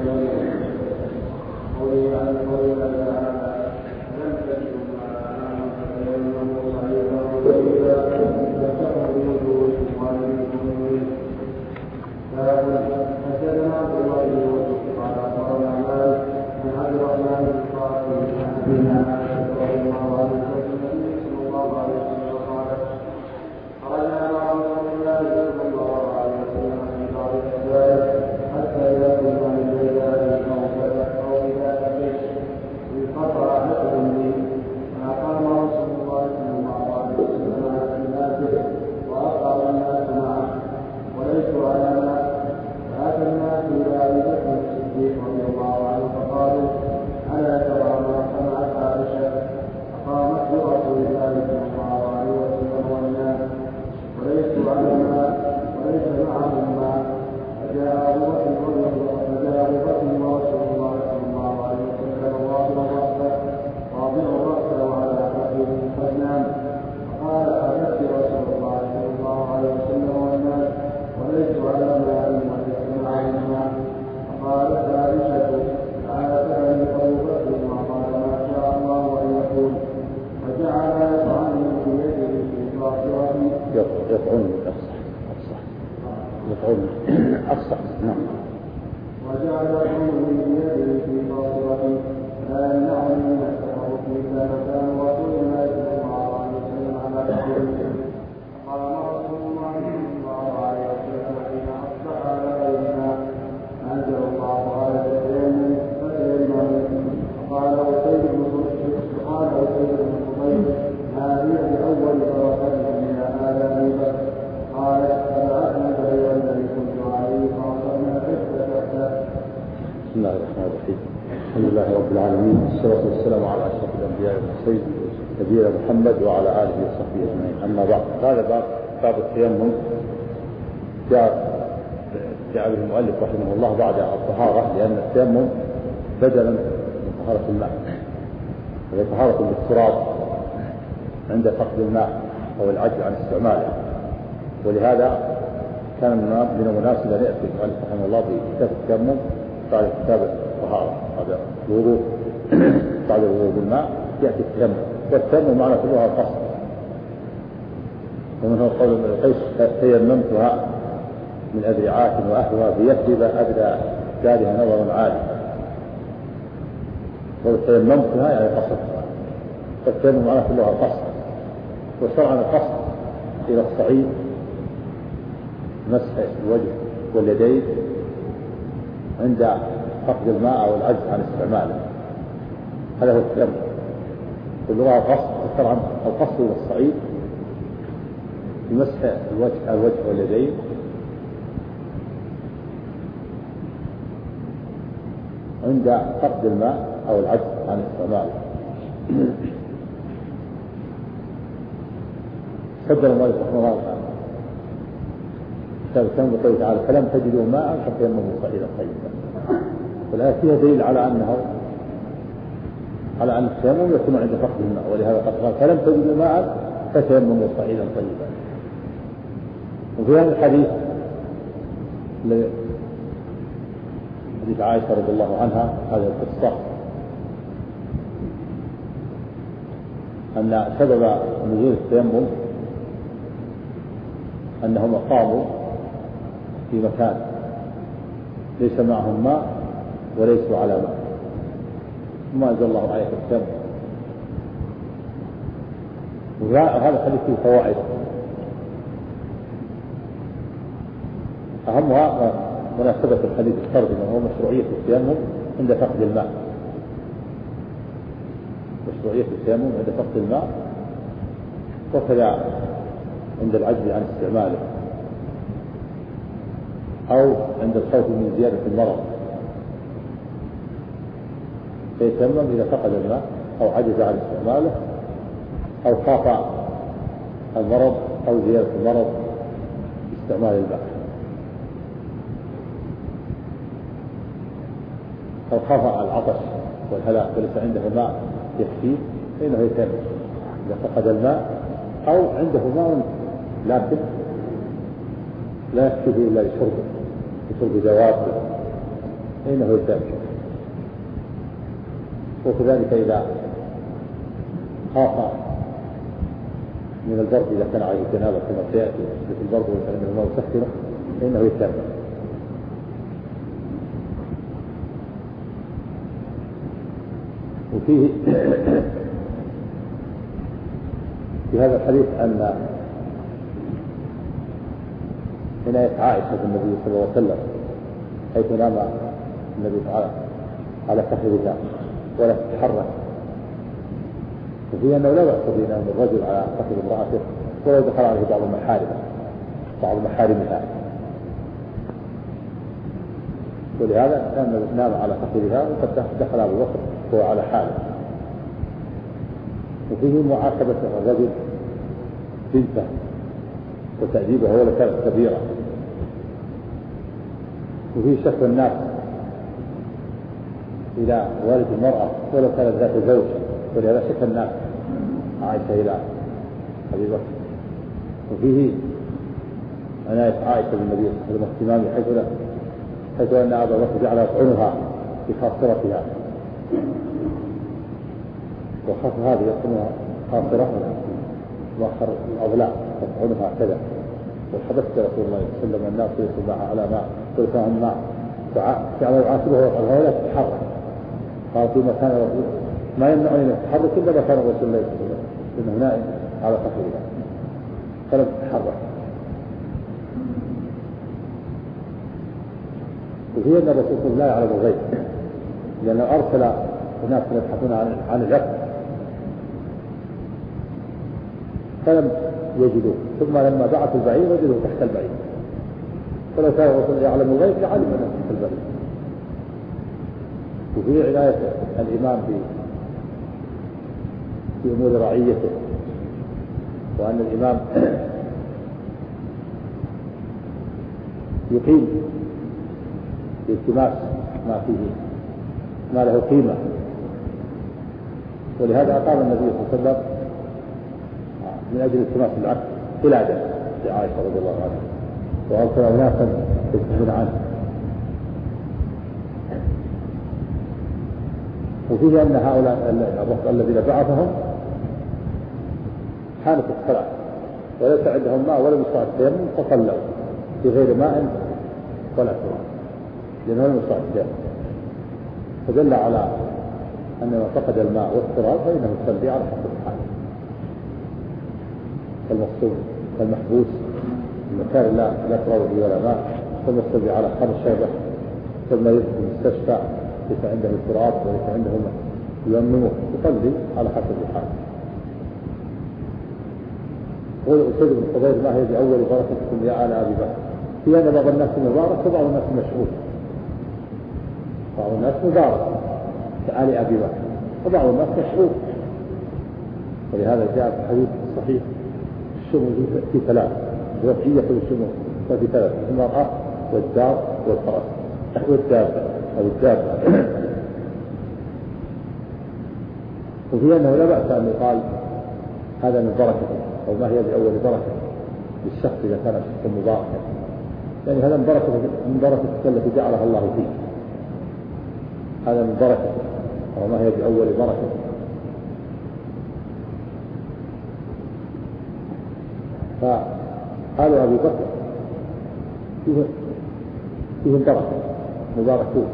نبينا محمد وعلى آله وصحبه أجمعين. أما بعد، هذا باب التيمم جاء به المؤلف رحمه الله بعد الطهارة، لأن التيمم بدلا من طهارة الماء، وهي طهارة بالتراب عند فقد الماء أو العجز عن استعماله. ولهذا كان من المناسب أن يأتي المؤلف رحمه الله بكتاب التيمم بعد كتاب الطهارة، هذا الوضوء بعد الوضوء بالماء يأتي التيمم. والتيمم معنى كلها القصد، ومنه قول ابن القيس: تيممتها من أذرعات وأهلها بيثرب أبدى دارها نظر عالي. وتيممتها يعني قصدتها، فالتيمم معنى كلها القصد. وشرعا القصد إلى الصعيد، مسح الوجه واليدين عند فقد الماء أو العجز عن استعماله، هذا هو التيمم. اللغة القصد، وشرعا القصد إلى الصعيد بمسح الوجه واليدين عند فقد الماء أو العجز عن استعماله. سجل المؤلف رحمه الله كتاب التيمم بقوله تعالى: فلم تجدوا ماء فتيمموا صعيدا طيبا. والآية فيها دليل على أن التيمم يكون عند فقد الماء، ولهذا قال: فلم تجدوا ماء فتيمموا صعيدا طيبا. وفي هذا الحديث حديث عائشة رضي الله عنها، هذه القصة، أن سبب نزول التيمم أنهم قاموا في مكان ليس معهم ماء وليسوا على ماء، ما أنزل الله عليه التيمم. وهذا الحديث فيه فوائد، أهمها مناسبة الحديث الترجمة، وهو مشروعية التيمم عند فقد الماء. مشروعية التيمم عند فقد الماء، وكذا عند العجز عن استعماله، أو عند الخوف من زيادة المرض فيتيمم إذا فقد الماء أو عجز عن استعماله، أو خاف المرض أو زيادة المرض باستعمال الماء، أو خاف العطش والهلاك وليس عنده ماء يكفيه فإنه يتيمم إذا فقد الماء، أو عنده ماء لكن لا يكفيه إلا لشرب دواب فإنه يتم. وكذلك إذا خاف من البرد إذا كان عليه جنابة كما سيأتي مثل البرد فإنه الماء يسخنه فإنه يتم. وفيه في هذا الحديث أن عناية عائشة بالنبي صلى الله عليه وسلم حيث نام النبي تعالى على فخذها ولا تتحرك، وفيه أنه لا بأس بينام الرجل على فخذ امرأته ولو دخل عليه بعض محارمها، ولهذا كان نام على فخذها وقد دخل أبو بكر وهو على حاله. وفيه معاتبة الرجل بنته وتأديبها ولو كانت كبيرة. وفيه شكوى الناس إلى والد المرأة ولو كانت ذات زوج، ولهذا شكى الناس عائشة إلى أبي بكر. وفيه عناية عائشة بالنبي صلى الله عليه وسلم اهتمامه حيث أن أبا بكر جعل يطعنها بخاصرتها، وخاص هذه يطعنها خاصرة مؤخر الأضلاع يطعنها كذا. وحدثت رسول الله صلى الله عليه وسلم الناس يصل معها على ماء ولكان ماء فعلى يعاتبه ويقال ولا تتحرك، قال في مكان الرسول ما يمنعني من التحرك إلا مكان رسول الله صلى الله عليه وسلم إنه نائم على فخذها فلم تتحرك. وفي أن الرسول لا يعلم الغيب لأنه أرسل أناس يبحثون عن الغيب فلم يجدوه، ثم لما بعثوا البعير وجدوه تحت البعير، فلو كان الرسول يعلم الغيب لعلم أنه تحت البعير. وفي عناية الإمام في أمور رعيته، وأن الإمام يقيم بالتماس ما له قيمة، ولهذا أقام النبي صلى الله عليه وسلم من أجل التماس العقل قلادة لعائشة رضي الله عنها، وأرسل أناسا يبحثون عنه. وفيه أن هؤلاء الرسل الذين بعثهم حانت الصلاة وليس عندهم ماء ولا مستطاع التيمم فصلوا في غير ماء ولا تراب لأنه لم يستطع التيمم، فدل على أن من فقد الماء والتراب فإنه يصلي على حسب الحال. فالمقصود فالمحبوس المكان لا تراب فيه ولا ماء فالمصلي على خمس شربة، ثم يذهب المستشفى ليس عنده التراب وليس عنده يمنه يصلي على حسب الحال. قول أسيد بن حضير ما هي بأول بركتكم يا آل أبي بكر؟ في أن بعض الناس مبارك وبعض الناس مشغول، بعض الناس مبارك كآل أبي بكر وبعض الناس مشغول. ولهذا جاء في الحديث الصحيح الشمول في ثلاث، وضعية الشمول ففي ثلاث: المرأة والدار والفرس والدابة أو الدابة. وفي أنه لا بأس أن يقال هذا من بركته أو ما هي بأول بركة للشخص إذا كان شخصا مباركا، يعني هذا من بركة التي جعلها الله فيه، هذا من بركة أو ما هي بأول بركة. فقال أبي بكر فيهم بركة مباركون،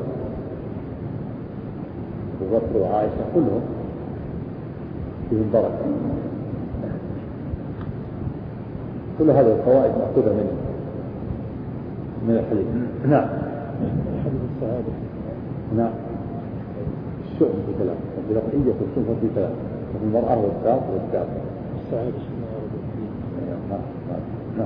أبو بكر وعائشة كلهم فيهم بركة. كل هذه الفوائد مأخوذة من الحديث. نعم. حديث السعادة. نعم. الشؤم في ثلاث، الرقية والشؤم في ثلاث، المرأة والدار والدابة. السعادة. نعم. نعم.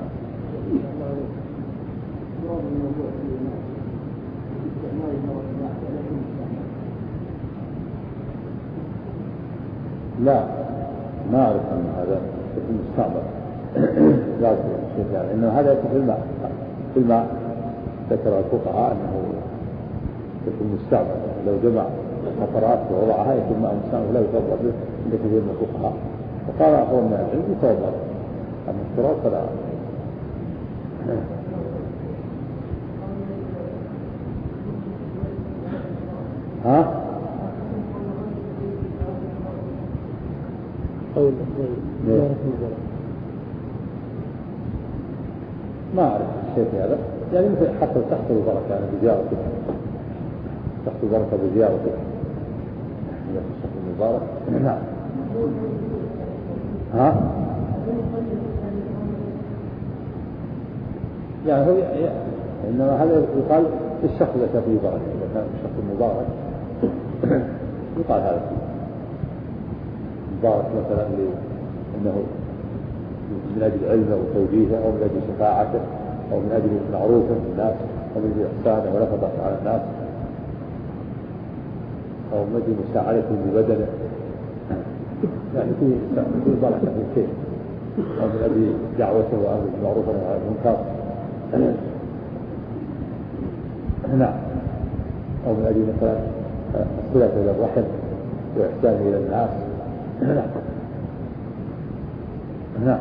لا ما أعرف أن هذا في المستعمل لازم يعني إنه هذا يكون في الماء ذكر الفقهاء أنه في المستعمل لو جمع قطرات ووضعها يكون ماء مستعمل لا يفضل به عند كثير من الفقهاء، وقال أخوة من العلم يفضل أما التراب فلا. ها؟ قول ما أعرف شيء في هذا، يعني مثل حتى تحصل البركة يعني بزيارته، تحصل البركة بزيارته إذا في الشهر المبارك. نعم. ها؟ يعني هو إنما هذا يقال في الشخص إذا كان فيه بركة، إذا كان في الشخص المبارك يقال هذا مبارك مثلا لأنه من أجل علمه وتوجيهه أو من أجل شفاعته أو من أجل معروفه للناس أو من أجل إحسانه ولفظته على الناس أو من أجل مساعدته ببدنه، يعني في بركة في الخير، أو من أجل دعوته وأمره بالمعروف والنهي عن المنكر. نعم. أو من أجل مثلا صلته إلى الرحم وإحسانه إلى الناس. نعم.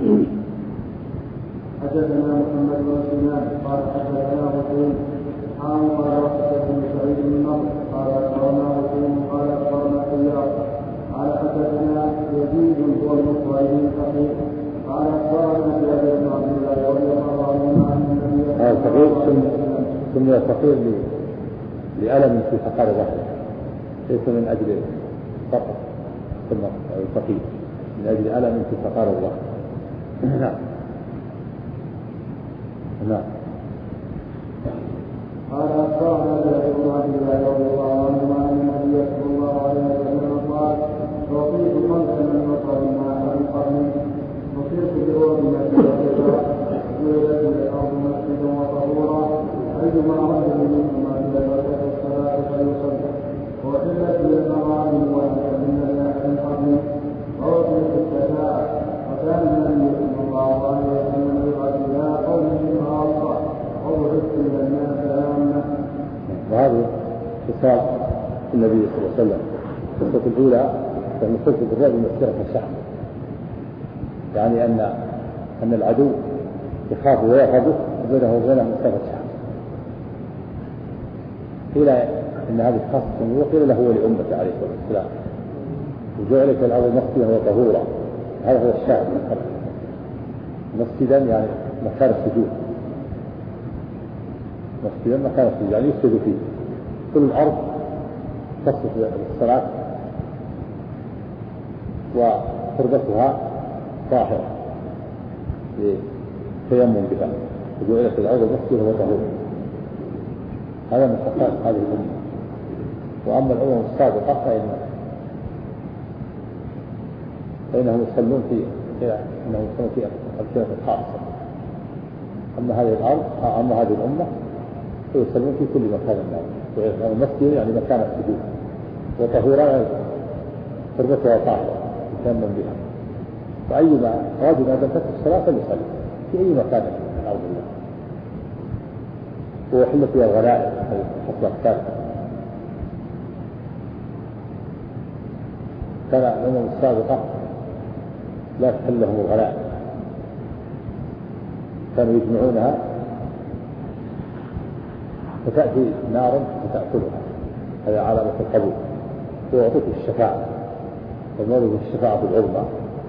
حدثنا محمد بن سنان قال حدثنا حسين قال حدثنا سعيد بن نصر قال اخبرنا حسين قال اخبرنا سياق قال حدثنا يزيد هو المصري الفقيه قال اخبرنا جابر بن عبد الله رضي الله عنهما عن النبي هذا الفقيه سمي الفقيه لألم في فقار ظهره، ليس من أجل فقط، ثم الفقيه من أجل ألم في فقار الظهر. نعم. نعم. قال أخبرنا جابر بن عبد الله رضي الله عنهما عن النبي صلى الله عليه وسلم قال أعطيت خمسا من مطر مع أهل القرن نصرت بروح مسجدا جعلت الأرض مسجدا وطهورا أيما رجل منهما بلغته الصلاة فليصلي وأحلت للمغانم وأنت من أهل القرن وأعطيت الشفاعة وكان النبي صلى الله عليه وسلم يبعث إلى قومه خاصة وبعثت إلى الناس عامة. وهذه خصال النبي صلى الله عليه وسلم. القصة الأولى كان خلف الرجل مسيرة الشعب، يعني أن العدو يخاف ويهرب بينه وبينه مسيرة الشعب. قيل إن هذه خاصة وقيل له ولأمته عليه الصلاة والسلام، وجعلت الأرض مسجدا وطهورا. هذا هو الشاهد من الخلق، مسجدا يعني مكان السجود، مسجدا مكان السجود يعني يسجد فيه. كل الأرض تصف للصلاة وتربتها طاهرة للتيمم بها، وجعلت الأرض مسجدا وطهورا. هذا من خصائص هذه الأمة. وأما الأمم السابقة فإنهم يصلون في أمكنة خاصة. أما هذه الأرض أما هذه الأمة فيصلون في كل مكان الناس. المسجد يعني مكان السجود، وطهورا تربتها طاهرة يتيمم بها. فأيما رجل أدركته الصلاة فليصلي في أي مكان من أرض الله. وحلت فيها الغنائم حصل الثالثة. كان الأمم السابقة لا تحل لهم الغنائم، كانوا يجمعونها فتأتي نار فتأكلها، هذا علامة القبول. ويعطيك الشفاعة، والمولد الشفاعة العظمى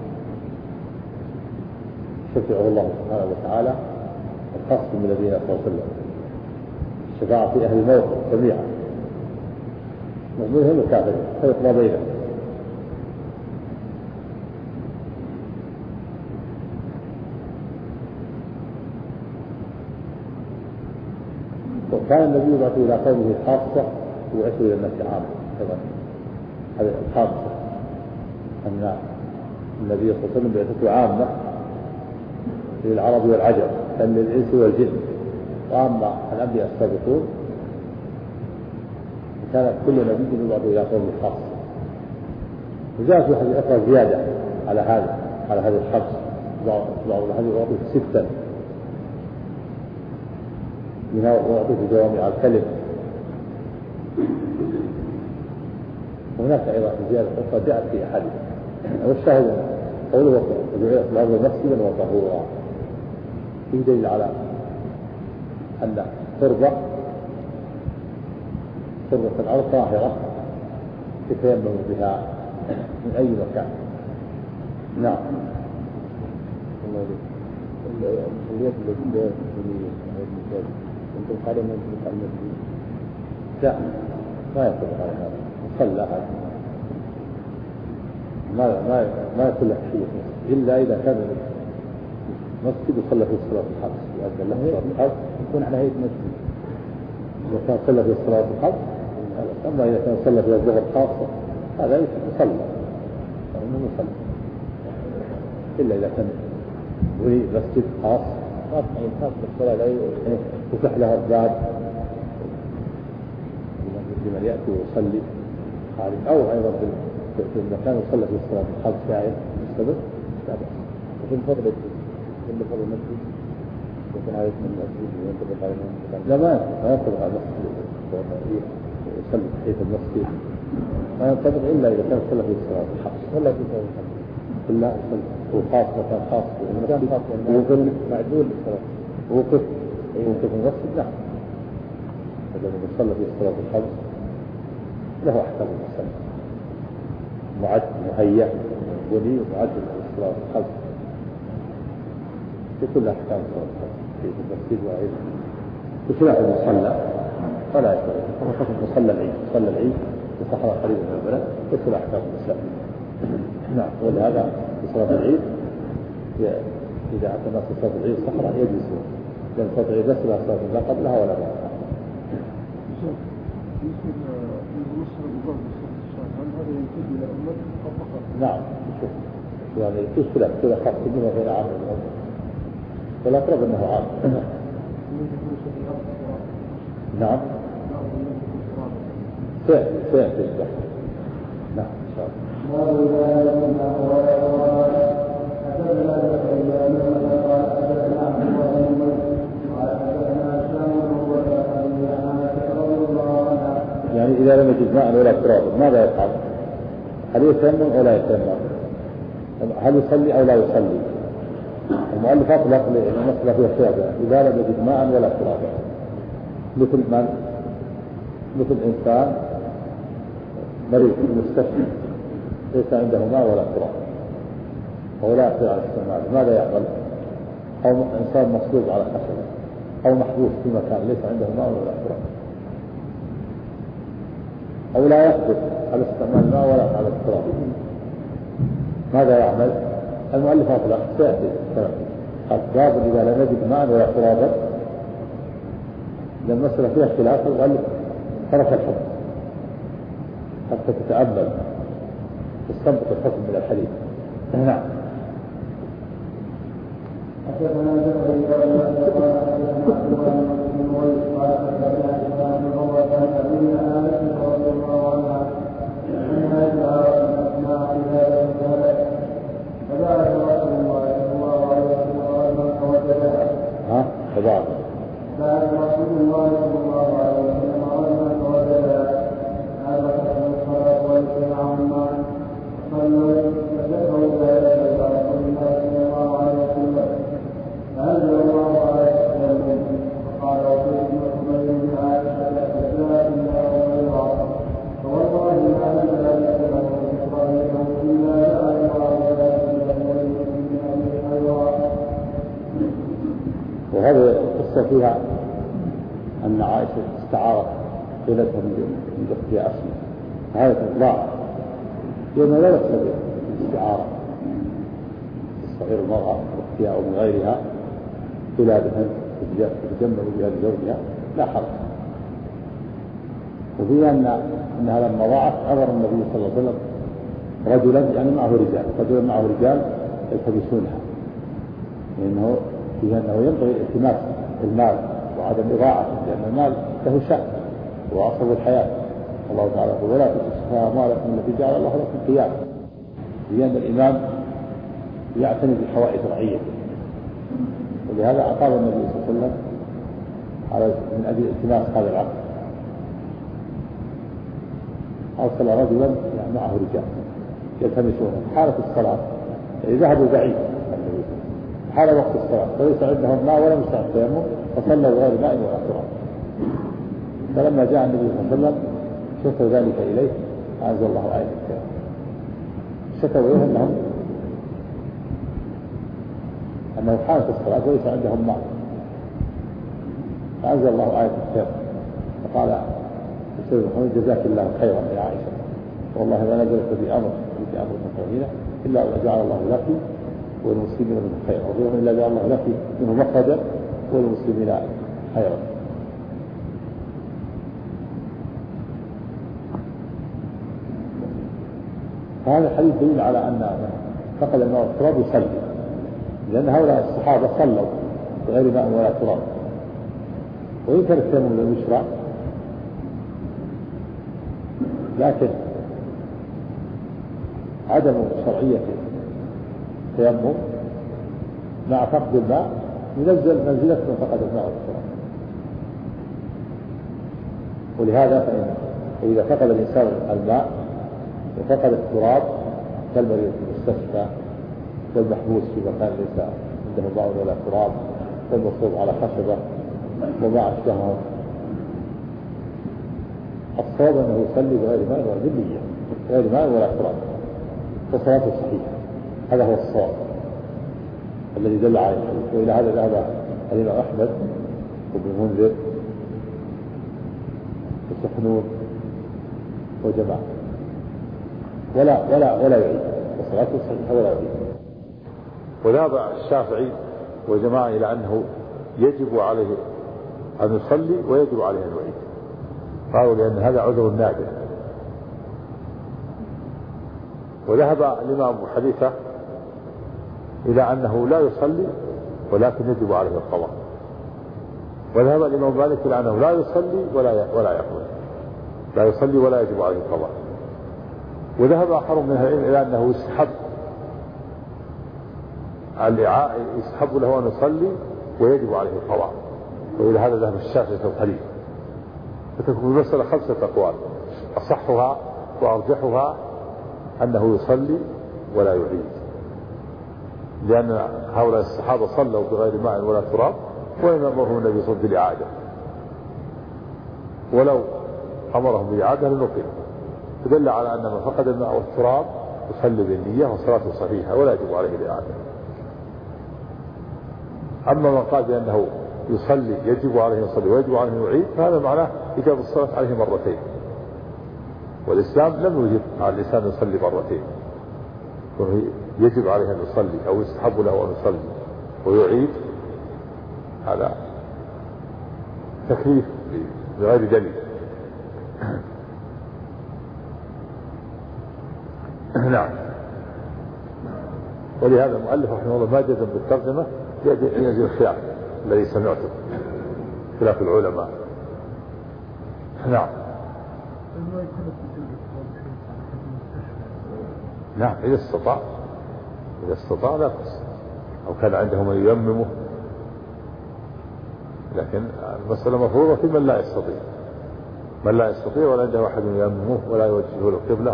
شفعه الله سبحانه وتعالى الخاص بالنبي صلى الله عليه وسلم. الشفاعة في أهل الموت جميعا، مؤمنهم وكافرهم، فيقضى بينهم. وكان النبي يبعث إلى قومه خاصة ويبعث إلى الناس عامة. هذه الخاصة أن النبي صلى الله عليه وسلم بعثته عامة للعرب والعجم، كان للإنس والجن. وأما الأنبياء السابقون كان كل نبي يبعث إلى قومه خاصة. وجاء في حديث أخرى زيادة على هذه الخمس، بعض الحديث يعطي 6 منها وأعطيت جوامع الكلم. هناك أيضا زيادة أخرى جاءت في أحاديث. والشاهد قوله وجعلت الأرض مسجدا وطهورا في دليل على أن التربة تربة أو طاهرة يتيمم بها من أي مكان. نعم. اليد التي أنتم قال من تلك المسجد لا ما يطلق على هذا صلى هذا ما يكون له شيء إلا إذا كان مسجد وصلى في الصلاة الخمس وأذن له صلاة الخمس يكون على هيئة مسجد. إذا كان صلى في الصلاة الخمس. أما إذا كان صلى في الظهر خاصة هذا يصلى فإنه يصلى إلا إذا كان ولي مسجد خاص بالصلاة لا يفتح له الباب لمن يأتي ويصلي خارج أو أيضا في المكان يصلى في الصلاة الخمس ساعة مستمر لا بأس. وفي فضل المسجد يكون على اسم المسجد وينطبق على المسجد. لا ما ينطبق على المسجد يصلي تحية المسجد ما ينطبق إلا إذا كان صلى في الصلاة الخمس. ولا في صلاة الخمس. لا وخاص مكان خاص مكان خاص وقف معدول للصلاة. وقف المسجد نعم. إذا صلى في الصلاة الخمس له أحكام المصلى معد مهيأ ولي ومعد للصلاة الخمس في كل أحكام الصلاة الخمس في المسجد وأيضا بخلاف المصلى فلا يشترط كما حكم مصلى العيد صلى العيد في صحراء قريبة من البلد تدخل أحكام الإسلام. نعم. ولهذا في صلاة العيد إذا أتى الناس في صلاة العيد صحراء يجلسون لأن صلاة العيد ليس لها صلاة لا قبلها ولا بعدها. نعم. يعني تشكل كذا خاص منه غير عام والأقرب أنه عام. نعم. سيأتي البحث. نعم إن شاء الله. يعني إذا لم يجد ماء ولا تراب ماذا يفعل؟ هل يتيمم أو لا يتيمم؟ هل يصلي أو لا يصلي؟ المؤلف أطلق المسألة فيها خلاف إذا لم يجد ماء ولا تراب مثل من؟ مثل إنسان مريض في المستشفى ليس عنده ماء ولا تراب وهو لا يقدر على استعماله ماذا يعمل؟ أو إنسان مصلوب على خشبة أو محبوس في مكان ليس عنده ماء ولا تراب أو لا يقدر على استعمال الماء ولا على التراب ماذا يعمل؟ المؤلف أطلق سيأتي أسباب إذا لم يجد ماء ولا ترابا لأن المسألة فيها خلاف المؤلف ترك الحكم حتى تتأمل تستنبط الحكم من الحديث. نعم. حدثنا زكريا بن يحيى قال حدثنا عبد الله بن مويس قال حدثنا هشام بن عروة عن أبي عائشة رضي الله عنها أنها جاءت أثناء عبادة الثلاث فبعث رسول الله صلى الله عليه وسلم رجلا فوجدها. بعث رسول الله صلى الله عليه وسلم رجلا فوجدها هذا الصلاة والسلام عما صلوا فذكروا ذلك إلى رسول الله صلى الله عليه وسلم فأنزل الله عليه وسلم وقال وفيكم حميد بن عائشة فجاء الله غيرها فوالله ما أنزل ذلك له إسرائيل إلا جعل الله ذلك من أمر خيرا. وهذه القصة فيها أن عائشة استعارت ولدها من أختها أسماء هذا إطلاق لأنه لا يقصد الاستعارة تصغير المرأة أختها أو من غيرها ولادها تتجمل بها لزوجها لا حرج. وفيها أنها لما ضاعت أمر النبي صلى الله عليه وسلم رجلا يعني معه رجال يلتمسونها لأنه فيها أنه ينبغي التماس المال وعدم إضاعته لأن المال له شأن وأصل الحياة. الله تعالى يقول ولا تسفها أموالكم التي جعل الله لكم قياما لأن الإمام يعتني بحوائج رعيته ولهذا أعطاه النبي صلى الله عليه وسلم على من أجل التماس هذا العقد أرسل رجلا يعني معه رجال يلتمسونه حالة الصلاة يعني ذهبوا بعيد حال وقت الصلاة وليس عندهم ماء ولا مستعد التيمم فصلوا بغير ماء ولا تراب. فلما جاء النبي صلى الله عليه وسلم شكوا ذلك إليه أنزل الله آية التيمم. شكوا إليه أنه حانت الصلاة وليس عندهم ماء، فأنزل الله آية التيمم فقال السيد محمد جزاك الله خيرا يا عائشة، والله ما نزلت بأمر مكرمين إلا جعل الله لك والمسلمين منه خيرا، وغيرهم إلا جعل الله لك منه مخرجا والمسلمين خيرا. فهذا الحديث دليل على أن فقد الماء والتراب يصلي، لأن هؤلاء الصحابة صلوا بغير ماء ولا تراب، وإن كان التيمم لم يشرع لكن عدم شرعية التيمم مع فقد الماء ينزل منزلة من فقد الماء والتراب. ولهذا فإذا فقد الإنسان الماء وفقد التراب كالمريض في المستشفى والمحبوس في مكان ليس عنده ماء ولا تراب والمصروف على خشبة وما أشبهه، الصواب أنه يصلي بغير ماء ولا بالنية غير ماء ولا تراب فصلاته صحيحة. هذا هو الصواب الذي دل عليه الحديث. وإلى هذا ذهب الإمام أحمد وابن المنذر وسحنون وجماعة ولا يعيد، وصلاته صحيحة ولا يعيد. وذهب الشافعي وجماعة إلى أنه يجب عليه أن يصلي ويجب عليه أن يعيد، قالوا لأن هذا عذر نادر. وذهب الإمام أبو حنيفة إلى أنه لا يصلي ولكن يجب عليه القضاء. وذهب الإمام مالك إلى أنه لا يصلي ولا يقضي، لا يصلي ولا يجب عليه القضاء. وذهب آخر من العلم إلى أنه يسحب له أن يصلي ويجب عليه القضاء. وإلى هذا ذهب الشافعي في القليل. فتكون المسألة 5 أقوال، أصحها وأرجحها أنه يصلي ولا يعيد، لأن هؤلاء الصحابة صلوا بغير ماء ولا تراب ولم يأمرهم النبي صلى الله عليه وسلم بالإعادة، ولو أمرهم بالإعادة لنقل. فدل على أن من فقد الماء والتراب يصلي بالنية وصلاته صحيحة ولا يجب عليه الإعادة. أما من قال بأنه يصلي يجب عليه يصلي ويجب عليه يعيد فهذا معناه إجابة الصلاة عليه مرتين، والإسلام لم يوجب على الإنسان يصلي مرتين، يجب عليه أن يصلي أو يستحب له أن يصلي ويعيد، هذا تكليف بغير دليل. نعم. ولهذا المؤلف رحمه الله ما جزم بالترجمة يجب الخلاف الذي سمعته خلاف العلماء. نعم. نعم إذا استطاع لا بأس، أو كان عنده من ييممه، لكن المسألة مفروضة في من لا يستطيع ولا عنده أحد ييممه ولا يوجهه للقبلة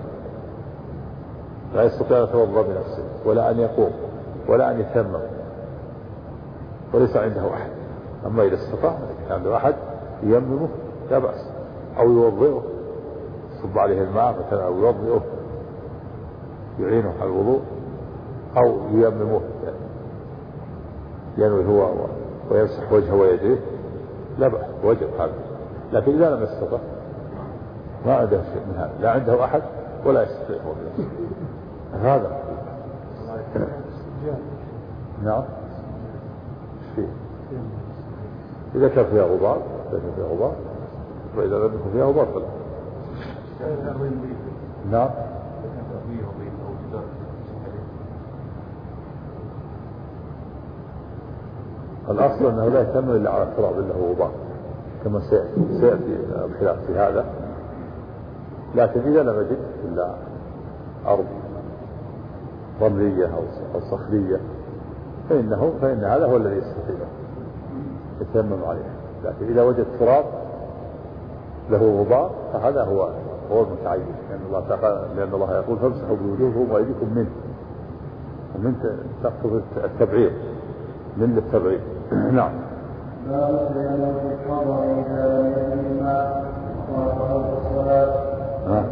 لا يستطيع أن يتوضأ بنفسه ولا أن يقوم ولا أن يتيمم وليس عنده أحد. أما إذا استطاع كان عنده أحد ييممه لا بأس، أو يوضئه يصب عليه الماء مثلا، أو يوضئه يعينه على الوضوء، أو ييممه ينوي هو ويمسح وجهه ويديه لا بأس، وجب هذا. لكن إذا لم يستطع ما عنده شيء من هذا، لا عنده أحد ولا يستطيع هو بنفسه هذا. نعم. إذا كان فيها غبار وإذا لم يكن فيها غبار فلا. نعم. الأصل أنه لا يتم إلا على التراب إلا هو غبار كما سيأتي الخلاف في هذا. لكن إذا لم يجد إلا أرض رملية أو صخرية فإن هذا هو الذي يستطيع يتيمم عليه. لكن إذا وجد تراب له غبار فهذا هو المتعين، لأن الله يقول فامسحوا بوجوهكم وأيديكم منه، ومن تقصد التبعير من التبعير. نعم. لا بأس بأنه يتحرر إذا لم يكن الماء وقرأت الصلاة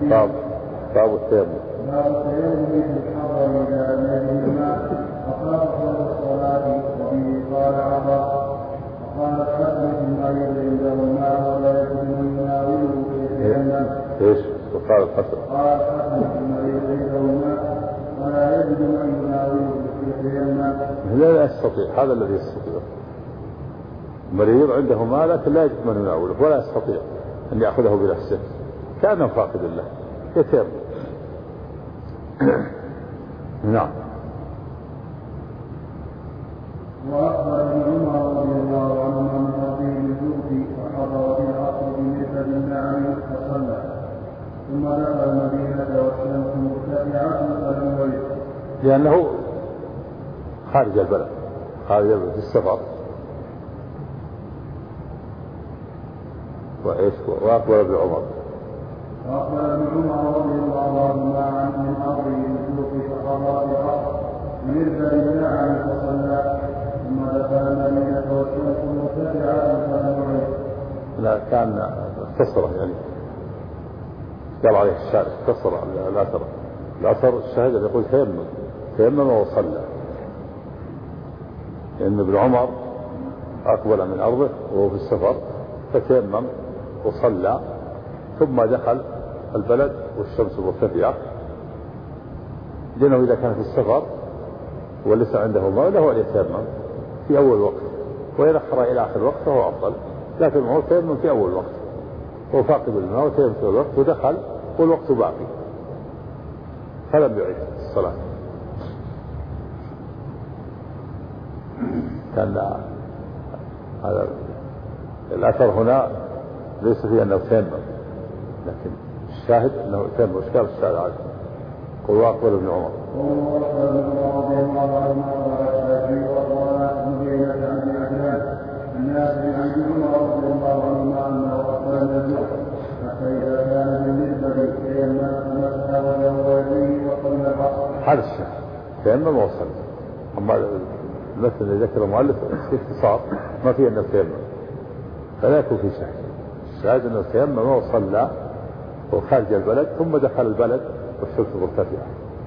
باب التيمم. باب التيمم في الحضر إذا لم يجد الماء وقال قبل الصلاة وبه قال عطاء وقالت حسنة المريض عنده الماء ولا يجد من يناوله فيتيمم. ايش؟ وقال الحسن. قال حسنة المريض عنده الماء ولا يجد من يناوله فيتيمم. لا يستطيع، هذا الذي يستطيع. مريض عنده ماء لكن لا يجد من يناوله ولا يستطيع أن يأخذه بنفسه كأنه فاقد الله يتيمم. نعم. وأخبر ابن عمر رضي الله عنهما من عظيم الجود وحضر في العصر بمثل النعم فصلى ثم دخل المدينة والشمس مرتفعة فلم يرد لأنه خارج البلد في السفر. وإيش؟ وأخبر ابن عمر رضي الله عنهما عن من عظيم الجود فحضر في العصر بمثل النعم فصلى ثم دخل المدينة والشمس مرتفعة فلم يرد. لا كان اختصر يعني قال عليه الشارع اختصر الأثر الشاهد يقول تيمم وصلى. لأن ابن عمر أقبل من أرضه وهو في السفر فتيمم وصلى ثم دخل البلد والشمس مرتفعة، لأنه إذا كان في السفر وليس عنده ماء له أن يتيمم في أول وقت وإذا أخر إلى آخر وقت فهو أفضل، لكن هو تيمم في أول وقت هو فاقد الماء وتيمم في الوقت ودخل والوقت باقي فلم يعيد الصلاة. كان هذا الأثر هنا ليس فيه أنه تيمم، لكن الشاهد أنه تيمم. وش قال الشاهد عنه؟ قل وأقبل ابن عمر الناس من عند عمر رضي الله عنهما أنه أقبل النجوم حتى إذا كان بالنسبة تيمم فمسح وجهه ويديه وقبل العصر. هذا الشاهد تيمم وصلى. أما المثل اللي ذكر المؤلف في اختصار ما فيه أنه تيمم فلا يكون في شاهد. الشاهد أنه تيمم وصلى وخارج البلد ثم دخل البلد والشمس مرتفعة،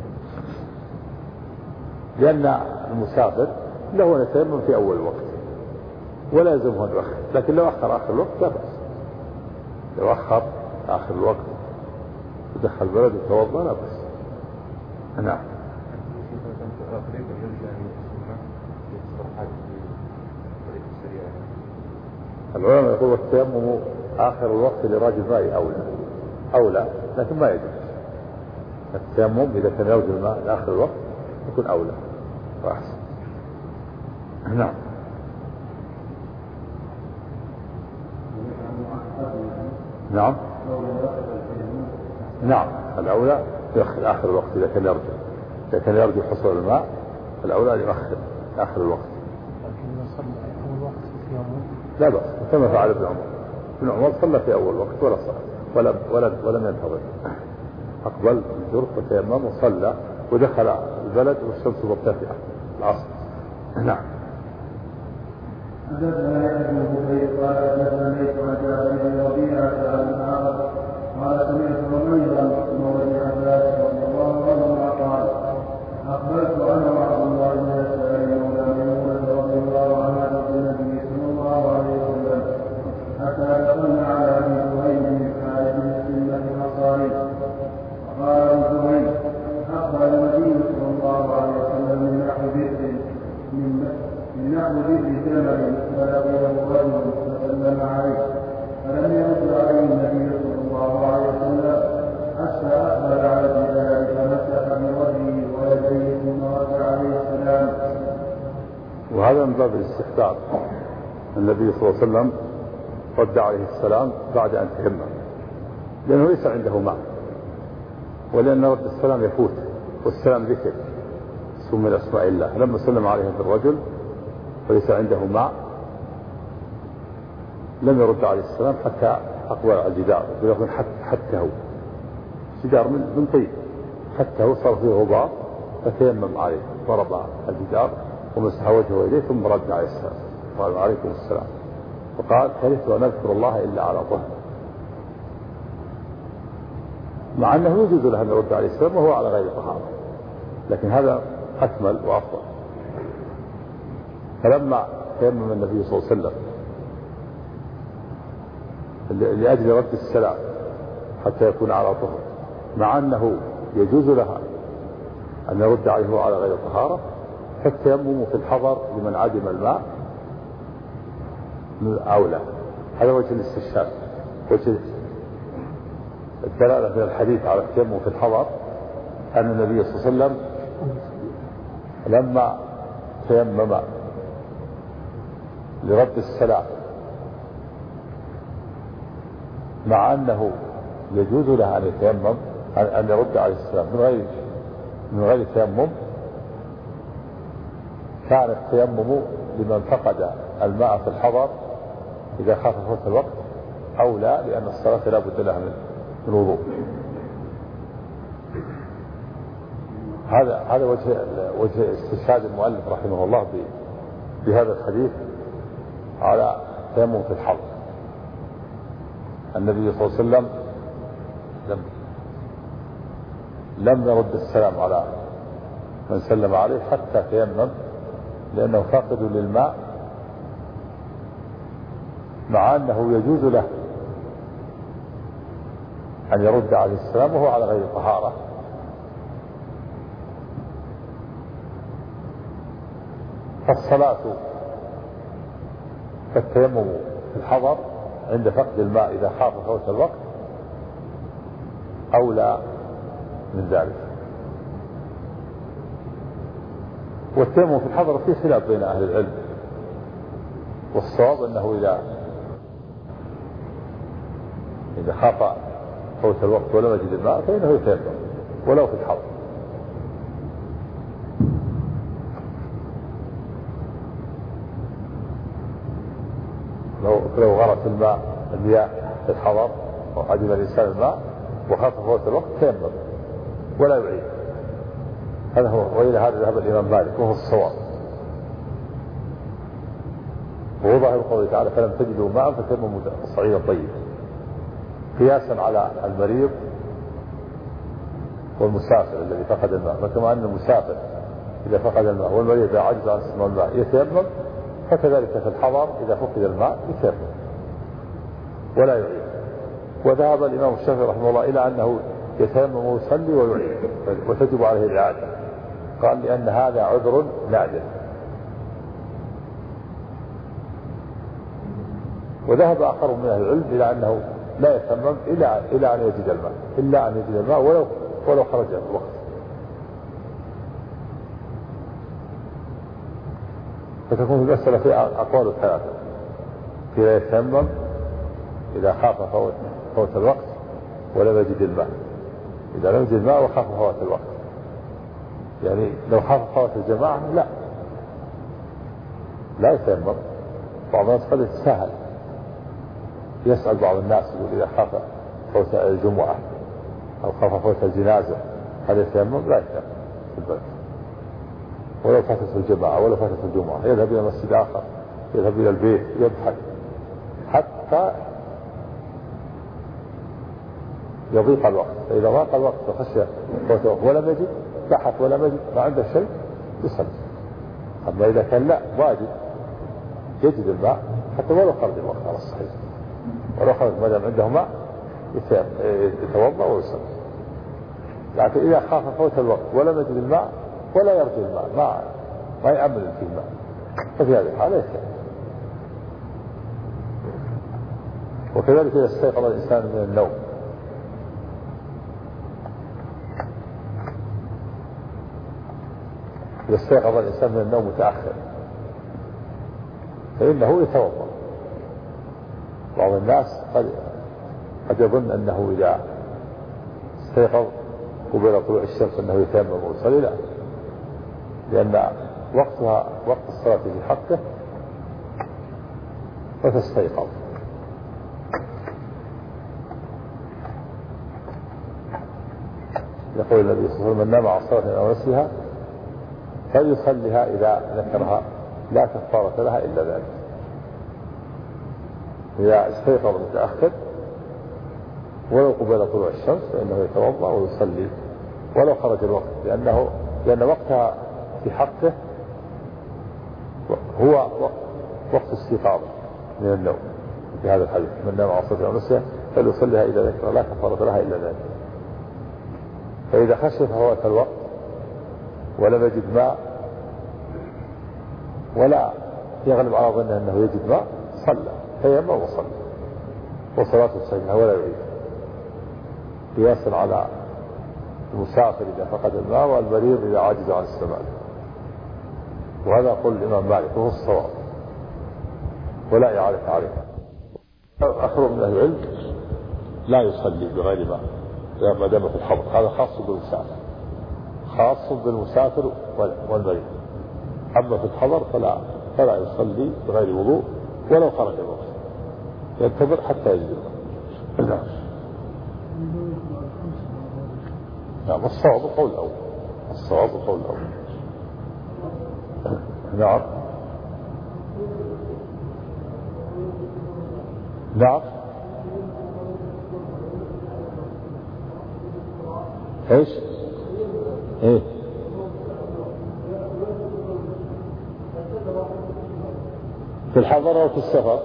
لأن المسافر له أن يتيمم في أول وقت ولا يلزمه أن يؤخر، لكن لو أخر آخر الوقت لا بأس. لو أخر آخر الوقت ودخل البلد وتوضأ لا بأس. نعم. العلماء يقول التيمم آخر الوقت لراجل الماء أولى لكن ما يجوز. التيمم إذا كان يرجو الماء لآخر الوقت يكون أولى وأحسن. نعم. نعم الأولى يؤخر آخر الوقت إذا كان يرجو حصول الماء الأولى أن يؤخر آخر الوقت. لكن صلى أول وقت في يوم لا بأس كما فعل ابن عمر. ابن عمر صلى في أول وقت ولا صلى ولم ينتظر، أقبل الجرف وتيمم وصلى ودخل البلد والشمس مرتفعة العصر. نعم. حدثنا يحيى بن بكير قال حدثنا ليث عن جابر بن ربيعة عن الأعرج قال سمعت رميرا مولى عباس رضي الله عنهما قال أقبلت أنا وعبد الله بن يسار مولى ميمونة رضي الله عنها عند النبي صلى الله عليه وسلم حتى دخلنا على أبي زهير بن حارث بن سلمة الأنصاري فقال أبو زهير أقبل النبي صلى الله عليه وسلم من نحو جمل فلقيه رجل فسلم عليه فلم يرد عليه النبي صلى الله عليه وسلم حتى أقبل على الجدار فمسح بوجهه ويديه ثم رد عليه السلام. وهذا من باب الاستحباب. النبي صلى الله عليه وسلم رد عليه السلام بعد أن تيمم لأنه ليس عنده ماء، ولأن رد السلام يفوت والسلام ذكر اسم من أسماء الله. لما سلم عليه الرجل وليس عنده ماء لم يرد عليه السلام حتى أقبل على الجدار، ولكن حتى هو جدار من طين حتى هو صار فيه غبار فتيمم عليه ضرب الجدار ومسح وجهه ويديه ثم رد عليه السلام قال عليكم السلام وقال كرهت أن أذكر الله إلا على ظهر. مع أنه يجوز له أن يرد عليه السلام وهو على غير طهارة، لكن هذا أكمل وأفضل. فلما تيمم النبي صلى الله عليه وسلم لأجل رد السلام حتى يكون على طهر، مع أنه يجوز لها أن يرد عليه على غير طهارة، فالتيمم في الحضر لمن عدم الماء أولى. هذا وجه الاستشهاد، وجه الدلالة من الحديث على التيمم في الحضر أن النبي صلى الله عليه وسلم لما تيمم لرد السلام مع أنه يجوز له أن يتيمم أن يرد عليه السلام من غير تيمم، كان التيمم لمن فقد الماء في الحضر إذا خاف فوت الوقت أولى، لأن الصلاة لا بد لها من وضوء. هذا وجه استشهاد المؤلف رحمه الله بهذا الحديث على تيمم في الحضر. النبي صلى الله عليه وسلم لم يرد السلام على من سلم عليه حتى تيمم، لأنه فاقد للماء، مع أنه يجوز له أن يرد عليه السلام وهو على غير طهارة. فالصلاة فالتيمم في الحضر عند فقد الماء إذا خاف فوت الوقت أولى من ذلك. والتيمم في الحضر فيه خلاف بين أهل العلم، والصواب أنه إذا خاف فوت الوقت ولم يجد الماء فإنه يتيمم ولو في الحضر. لو غرس المياه في الحضر وعدم الإنسان الماء وخاف فوت الوقت تيمم ولا يعيد. هذا هو، وإلى هذا ذهب الإمام مالك وهو الصواب. وهو ظاهر قوله تعالى فلم تجدوا ماء فتيمموا صعيدا طيبا، قياسا على المريض والمسافر الذي فقد الماء. فكما أن المسافر إذا فقد الماء والمريض إذا عجز عن استعمال الماء يتيمم، فكذلك في الحضر إذا فقد الماء يتيمم ولا يعيد. وذهب الإمام الشافعي رحمه الله إلى أنه يتيمم ويصلي ويعيد وتجب عليه الإعادة، قال لأن هذا عذر نادر. وذهب آخر من أهل العلم إلى أنه لا يتيمم إلى أن يجد الماء، إلا أن يجد الماء ولو خرج الوقت. فتكون المسألة في أقوال ثلاثة: في يتيمم إذا خاف فوت الوقت ولم يجد الماء، إذا لم يجد الماء وخاف فوت الوقت، يعني لو خاف فوت الجماعة لا يتيمم. بعض الناس قد يتساهل، يسأل بعض الناس يقول إذا خاف فوت الجمعة أو خاف فوت الجنازة هل يتيمم؟ لا يتيمم في البلد، ولو فاتت الجماعة ولو فاتت الجمعة يذهب إلى مسجد آخر، يذهب إلى البيت يبحث حتى يضيق الوقت. فإذا ضاق الوقت وخشي فوت الوقت ولم يجد، بحث ولم يجد، ما عنده شيء، يصلي. أما إذا كان لا واجد يجد الماء حتى ولو خرج الوقت على الصحيح، ولو خرج ما دام عنده ماء يتوضأ ويصلي. لكن إذا خاف فوت الوقت ولم يجد الماء ولا يرجو الماء، ما يأمل في الماء، ففي هذه الحالة يتيمم. وكذلك إذا استيقظ الإنسان من النوم إذا استيقظ الإنسان من النوم متأخر فإنه يتوضأ. بعض الناس قد يظن أنه إذا استيقظ قبل طلوع الشمس أنه يتيمم ويصلي، لا، لأن وقت الصلاة في حقه فتستيقظ. يقول النبي صلى الله عليه وسلم من نام عن صلاة أو نسيها فليصليها إذا ذكرها لا كفارة لها إلا ذلك. إذا استيقظ متأخر ولو قبل طلوع الشمس فإنه يتوضأ ويصلي ولو خرج الوقت، لأن وقتها في حقه هو وقت استيقاظه من النوم في هذا الحديث: من نام عن صلاة ونسيها فليصليها إذا ذكر، لا كفارة لها إلا ذلك. فإذا خشي فوات الوقت ولم يجد ماء ولا يغلب على ظنه أنه يجد ماء صلى تيمم وصلى وصلاته صحيحة ولا يعيد، قياسا على المسافر إذا فقد الماء والمريض إذا عجز عن السماع. وهذا يقول الإمام مالك وهو الصواب ولا إعادة عليه. أخر من أهل العلم لا يصلي بغير ماء ما دام في الحضر، هذا خاص بالمسافر والمريض. أما في الحضر فلا يصلي بغير وضوء ولو خرج الوقت، ينتظر حتى يجد. نعم الصواب القول الأول. نعم ايش؟ ايه في الحضر او في السفر؟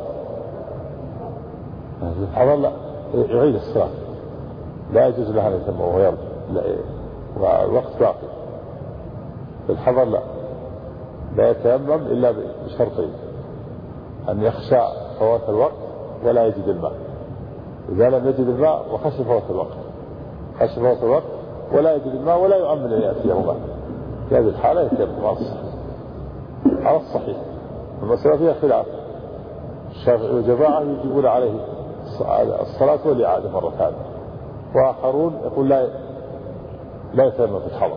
في الحضر لا يعيد الصلاة، لا يجوز له ان يتم وهو يرجع، والوقت باقي. في الحضر لا يتيمم الا بشرطين: ان يخشى فوات الوقت ولا يجد الماء. اذا لم يجد الماء وخشي فوات الوقت ولا يجد الماء ولا يؤمن ان ياتيه ماء، في هذه الحاله يتيمم على الصحيح. المسألة فيها خلاف، الشافعي والجماعة يجيبون عليه الصلاة والإعادة مرتان، وآخرون يقول لا يتيمم في الحضر.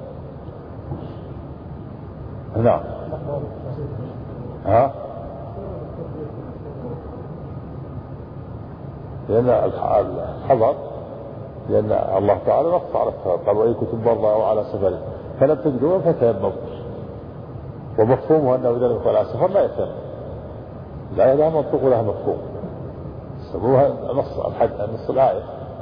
نعم لأن الحضر، لأن الله تعالى نص على الصلاة، قال: وإن كنتم مرضى أو على سفر فلم تجدوا فتيمموا. ومفهومه أنه إذا لم يكن على سفر لا يتيمم، الآية لها منطق ولها مفهوم. سموها نص الآية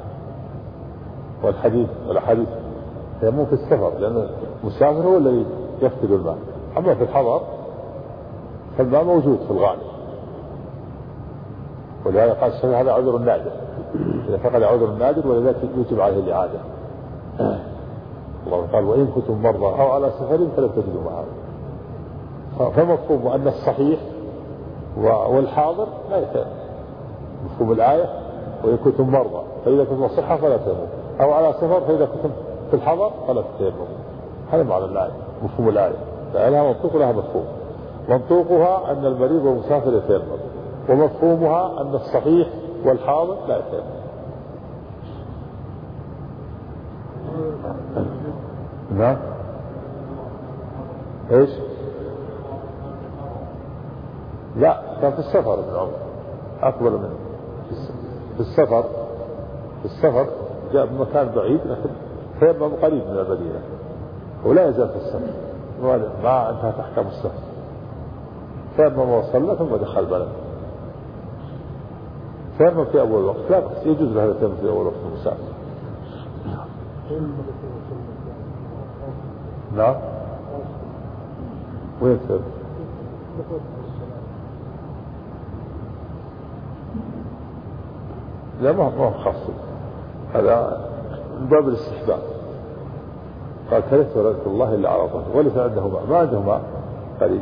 والأحاديث تيمم في السفر، لأن المسافر هو الذي يفقد الماء. أما في الحضر فالماء موجود في الغالب، ولهذا قال الشافعي: هذا عذر نادر، إذا فقد عذر نادر ولذلك يجب عليه الإعادة. الله قال: وإن كنتم مرضى أو على سفر فلم تجدوا معه. فمفهوم أن الصحيح والحاضر لا يتيمم، مفهوم الآية: وإن كنتم مرضى فإذا كنتم صحة فلا تيمموا، أو على سفر فإذا كنتم في الحضر فلا تيمموا. هذا معنى الآية، مفهوم الآية. فلها منطوق ولها مفهوم. منطوقها أن المريض والمسافر يتيمم، ومفهومها أن الصحيح والحاضر لا يتيمم. نعم ايش؟ لا كان في السفر ابن عمر أكبر منه. في السفر جاء بمكان بعيد لكن تيمم قريب من المدينة ولا يزال في السفر ما انتهت أحكام السفر، تيمم وصلى ثم دخل بلد. تيمم في أول وقت لا بس يجوز له التيمم في أول وقت المسافر. نعم وين تيمم؟ لا ما هو خاص، هذا من باب الاستحباب. قال: كرهت ورد الله إلا على طهر، وليس عنده ماء، ما عنده ماء قريب،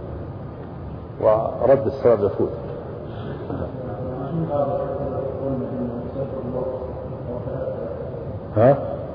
ورد السلام يفوت. ها؟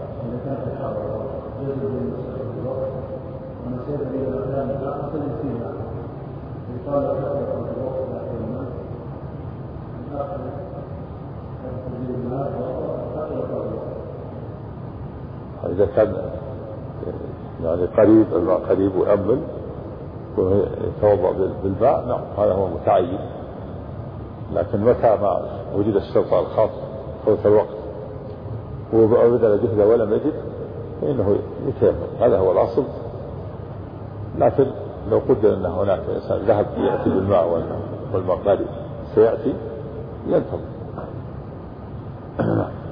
إذا كان يعني قريب الماء قريب ويأمل ويتوضأ بالماء، نعم هذا هو متعين. لكن متى ما وجد الشرط الخاص فوت الوقت وبذل جهده ولم يجد فإنه يتيمم، هذا هو الأصل. لكن لو قدر أن هناك إنسان ذهب يأتي بالماء والماء سيأتي ينتظر.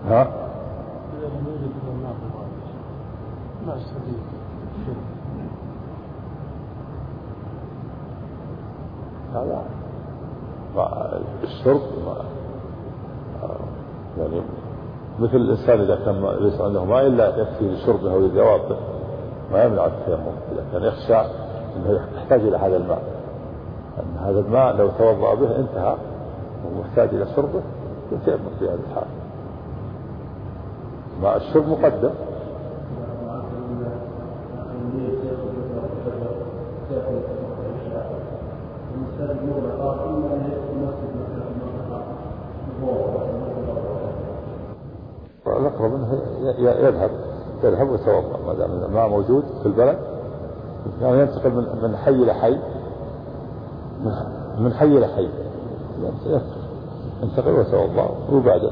ها؟ إذا لم يوجد إلا الماء ماء السبيل هذا الشرب يعني مثل الإنسان إذا كان ليس عنده ماء إلا يكفي لشربه ولذوابه ما يمنع التيمم إذا كان يخشى أنه يحتاج إلى هذا الماء، أن هذا الماء لو توضأ به انتهى ومحتاج إلى شربه يتيمم في هذه الحال. ماء الشرب مقدم. الأقرب منه يذهب ويتوضأ ما دام الماء موجود في البلد، يعني ينتقل من حي إلى حي، من حي إلى حي ينتقل ويتوضأ ويبادر.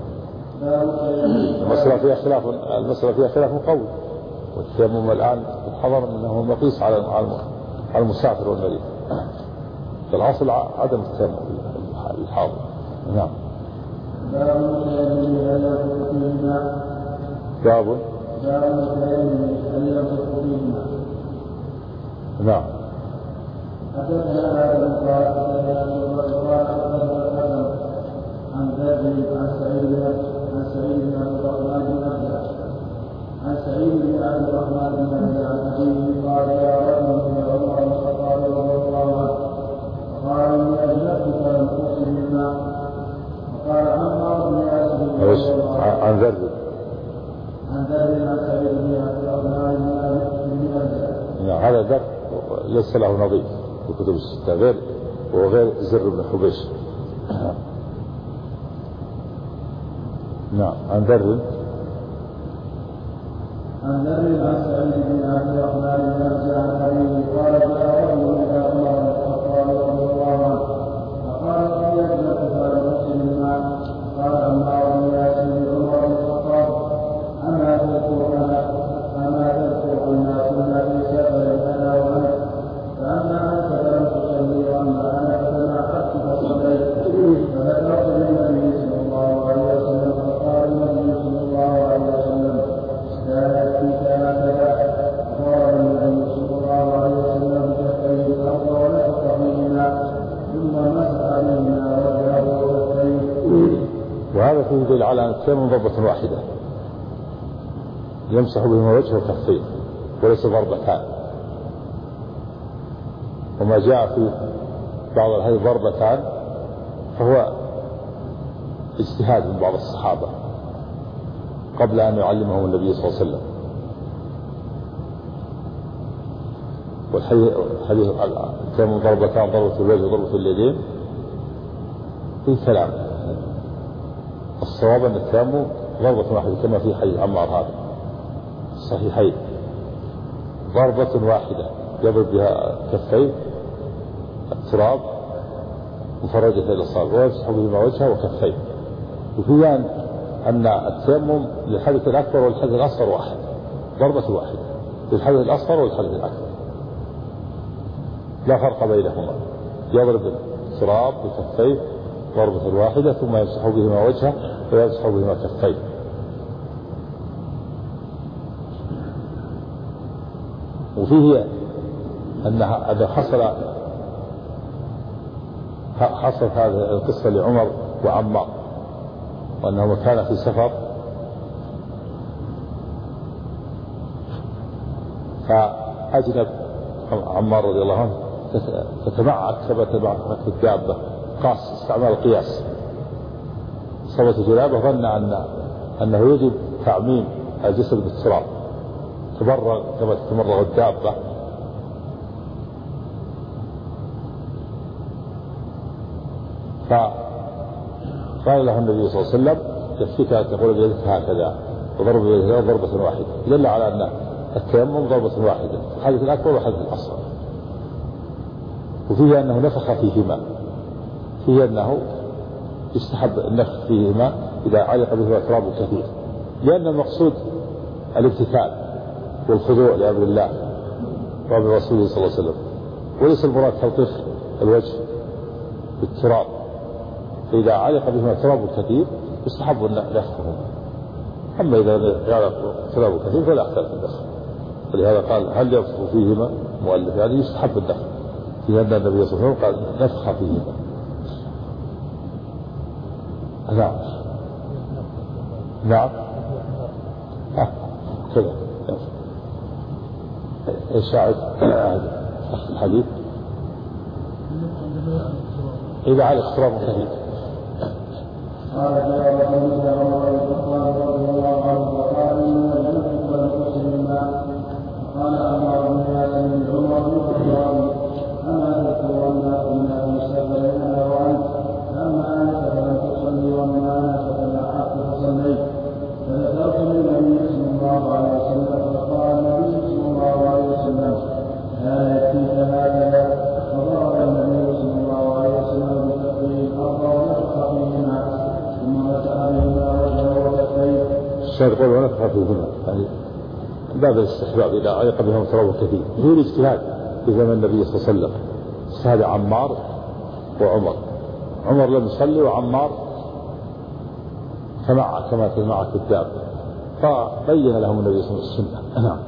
المسألة فيها خلاف قوي، والتيمم الآن الحضر أنه مقيس على المسافر والمريض، فالأصل عدم التيمم الحاضر. نعم. باب نعم. حدثنا آدم قال عن ذلك عن سعيد بن عبد الرحمن بن أبي عن أبيه قال يا رجل يا عمر بن الخطاب رضي الله عنه قال إني أجلبت فلم أصب الماء وقال عمار بن ياسر عن ذلك عن سعيد بن عبد الرحمن بن أبي. هذا ذر ليس له نظير في كتب الستة وغير زر بن حبيش. نعم. عن ذر عن سعيد بن عبد الرحمن بن أبي عن أبيه قال جاء رجل إلى عمر بن الخطاب رضي الله عنه فقال إني أجلبت فلم أصب الماء. قال عمار بن ياسر لعمر بن الخطاب أما تذكر أن كنا في سفر أنا وأنت فأما أنت فلم تصلي وأما أنا فتناقضت فصليت. فذكرت للنبي صلى الله عليه وسلم فقال النبي صلى الله عليه وسلم لا يكفيك هكذا. فضرب النبي صلى الله عليه وسلم بكفيه الأرض ونفخ فيهما ثم مسح بهما وجهه وكفيه. وهذا فيه دليل على أن التيمم ضربة واحدة يمسح بهما وجهه وكفيه وليس ضربتان. وما جاء في بعض الحديث ضربتان فهو اجتهاد من بعض الصحابة قبل أن يعلمهم النبي صلى الله عليه وسلم. والحديث التيمم ضربتان ضربة الوجه وضربة اليدين في كلام. الصواب أن التيمم ضربة واحدة كما في حديث عمار هذا الصحيحين، ضربة واحدة يضرب بها كفيه التراب مفرجة إلى الأصابع ويمسح بهما وجهه وكفيه. وفي أن التيمم للحدث الأكبر والحدث الأصغر واحد، ضربة واحدة للحدث الأصغر والحدث الأكبر لا فرق بينهما، يضرب التراب بكفيه ضربة واحدة ثم يمسح بهما وجهه ويمسح بهما كفيه. وفيه أن حصلت هذه القصة لعمر وعمار وأنهما كان في سفر فأجنب عمار رضي الله عنه فتمعك كما تمعك الدابة قاس استعمال القياس صوت جلابه ظن أنه يجب تعميم الجسد بالتراب تمرغ كما تتمرغ الدابة فقال له النبي صلى الله عليه وسلم يكفيك أن تقول بيدك هكذا وضرب بيدك ضربة واحدة دل على أن التيمم ضربة واحدة الحدث الأكبر والحدث الأصغر. وفيه أنه نفخ فيهما، فيه أنه يستحب النفخ فيهما إذا علق به تراب كثير، لأن المقصود الامتثال والخضوع لأمر الله وأمر رسوله صلى الله عليه وسلم، وليس المراد تلطيخ الوجه بالتراب. فإذا علق بهما تراب كثير يستحب نفخهما أما إذا كان اختلاف كثير فلا يحتاج الدخل. ولهذا قال هل ينفخ فيهما مؤلف يعني يستحب الدخل، في أن النبي صلى الله عليه وسلم قال نفخ فيهما. نعم نعم كذا الشاعر الحديث إذا على اقتراب كثير. قال جاء موسى عمر بن الخطاب رضي الله عنه وقال إن الجنة والحسن الماء. قال عمر بن ياسر بن عمر بن الخطاب أما تذكر الناس بما يستقبلنا وأنت أما أنت فلم تصلي وأما أنا فتلعبت فصليت. فذكرت للنبي صلى الله عليه وسلم فقال النبي صلى الله عليه وسلم لا يكفيك هكذا. فضرب النبي صلى الله عليه وسلم بكفيه الأرض ونفخ فيهما ثم مسح بهما وجهه وكفيه. الشاعر يقول ونفخ فيهما يعني باب الاستحباب إذا علق بهم تراب كثير. هو الاجتهاد في زمن النبي صلى الله عليه وسلم، اجتهاد عمار وعمر. عمر لم يصلي وعمار سمع كما سمع الكتاب، فبين لهم النبي صلى الله عليه وسلم السنة. نعم.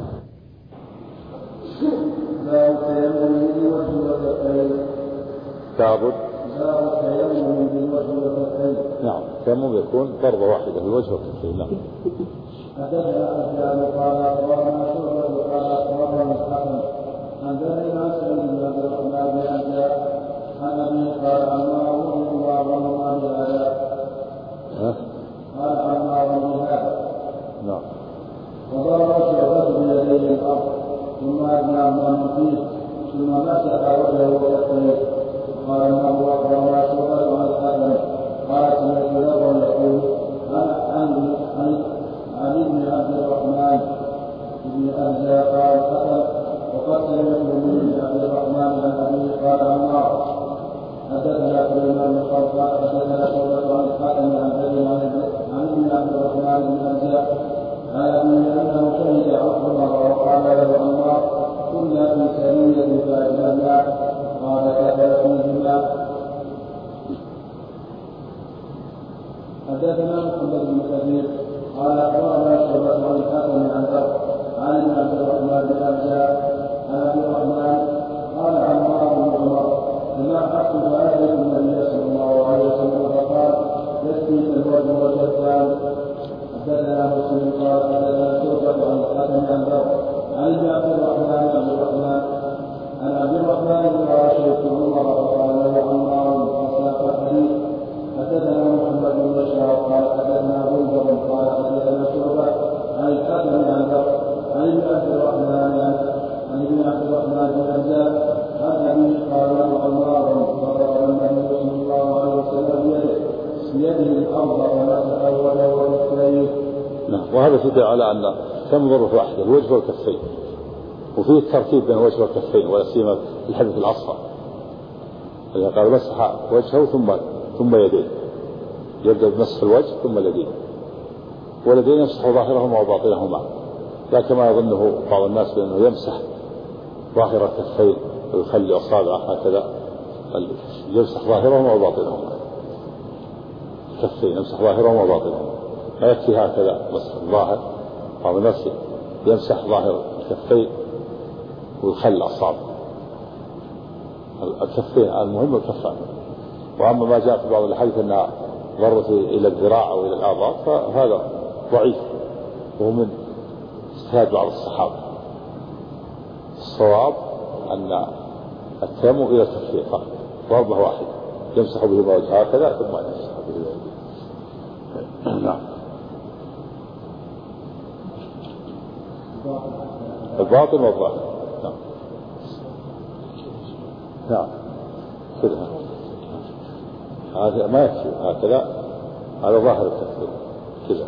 باب التيمم بالوجه والكفين. باب التيمم بالوجه والكفين. نعم، التيمم يكون ضربة واحدة في الوجه والكفين. نعم. حدثنا حجاج قال اخبرنا شعبة قال اخبرنا الحسن عن ذلك عن سعيد بن عبد الرحمن بن عجاء عن ابي قال عمار رضي الله عنه عن هذا قال عمار بهذا. نعم. وضرب شعبة بيديه الارض ثم ابنى من فيه ثم مسح وجهه وكفيه. قال ما هو وما شعبة عن الحسن قال سمعت له يقول عن ابن عبد الرحمن بن أرجاء قال حسن وقد سمعت من عبد الرحمن عن أبيه قال عمار. حدثنا سليمان بن خلفان حدثنا شعبة عن الحسن عن أبي عن ابن عبد الرحمن بن أرجاء عن أبيه أنه شهد عمر وقال له عمار كنا في سرية فأجلبنا قال كفر فيهما. حدثنا محمد بن كثير قال اخبرنا شعبة عن الحسن عن عن عبد الرحمن بن أرجاء عن ابي الرحمن قال عمار بن عمر لما حقت فاتيت النبي صلى الله عليه وسلم فقال يكفيك الوجه والكفان. حدثنا مسلم قال حدثنا شعبة عن الحسن عن عن عبد الرحمن عن عبد الرحمن قال شهدت عمر فقال له عمار فساق الحديث. حدثنا محمد بن بشار قال حدثنا بندر قال حدثنا شعبة عن الحسن عن ابن عبد الرحمن بن أرجاء عن أبيه قال له عمار فضرب النبي صلى الله عليه وسلم بيده الأرض ومسح وجهه وكفيه. نعم. وهذا يدل على أن كم ضربة واحدة الوجه والكفين، وفيه الترتيب بين الوجه والكفين ولا سيما في الحديث الأصغر إذا قال مسح وجهه ثم يديه، يبدأ بمسح الوجه ثم اليدين، واليدين يمسح ظاهرهما وباطنهما، لا كما يظنه بعض الناس بأنه يمسح ظاهر الكفين ويخلي أصابعه هكذا، يمسح ظاهرهما وباطنهما. الكفين يمسح ظاهرهما وباطنهما، لا يكفي هكذا مسح الظاهر. بعض الناس يمسح ظاهر الكفين ويخلي أصابعه. الكفين المهم الكفان. وأما ما جاء في بعض الحديث أنها ضربت إلى الذراع أو إلى الآذان فهذا ضعيف، وهو من اجتهاد بعض الصحابة. الصواب أن التيمم إلى الكفين فقط، ضربة واحدة يمسح به وجهه هكذا ثم يمسح به. نعم. الباطن والظاهر. نعم. نعم. كذا هذا ما يكفي هكذا، هذا ظاهر التكفير كذا.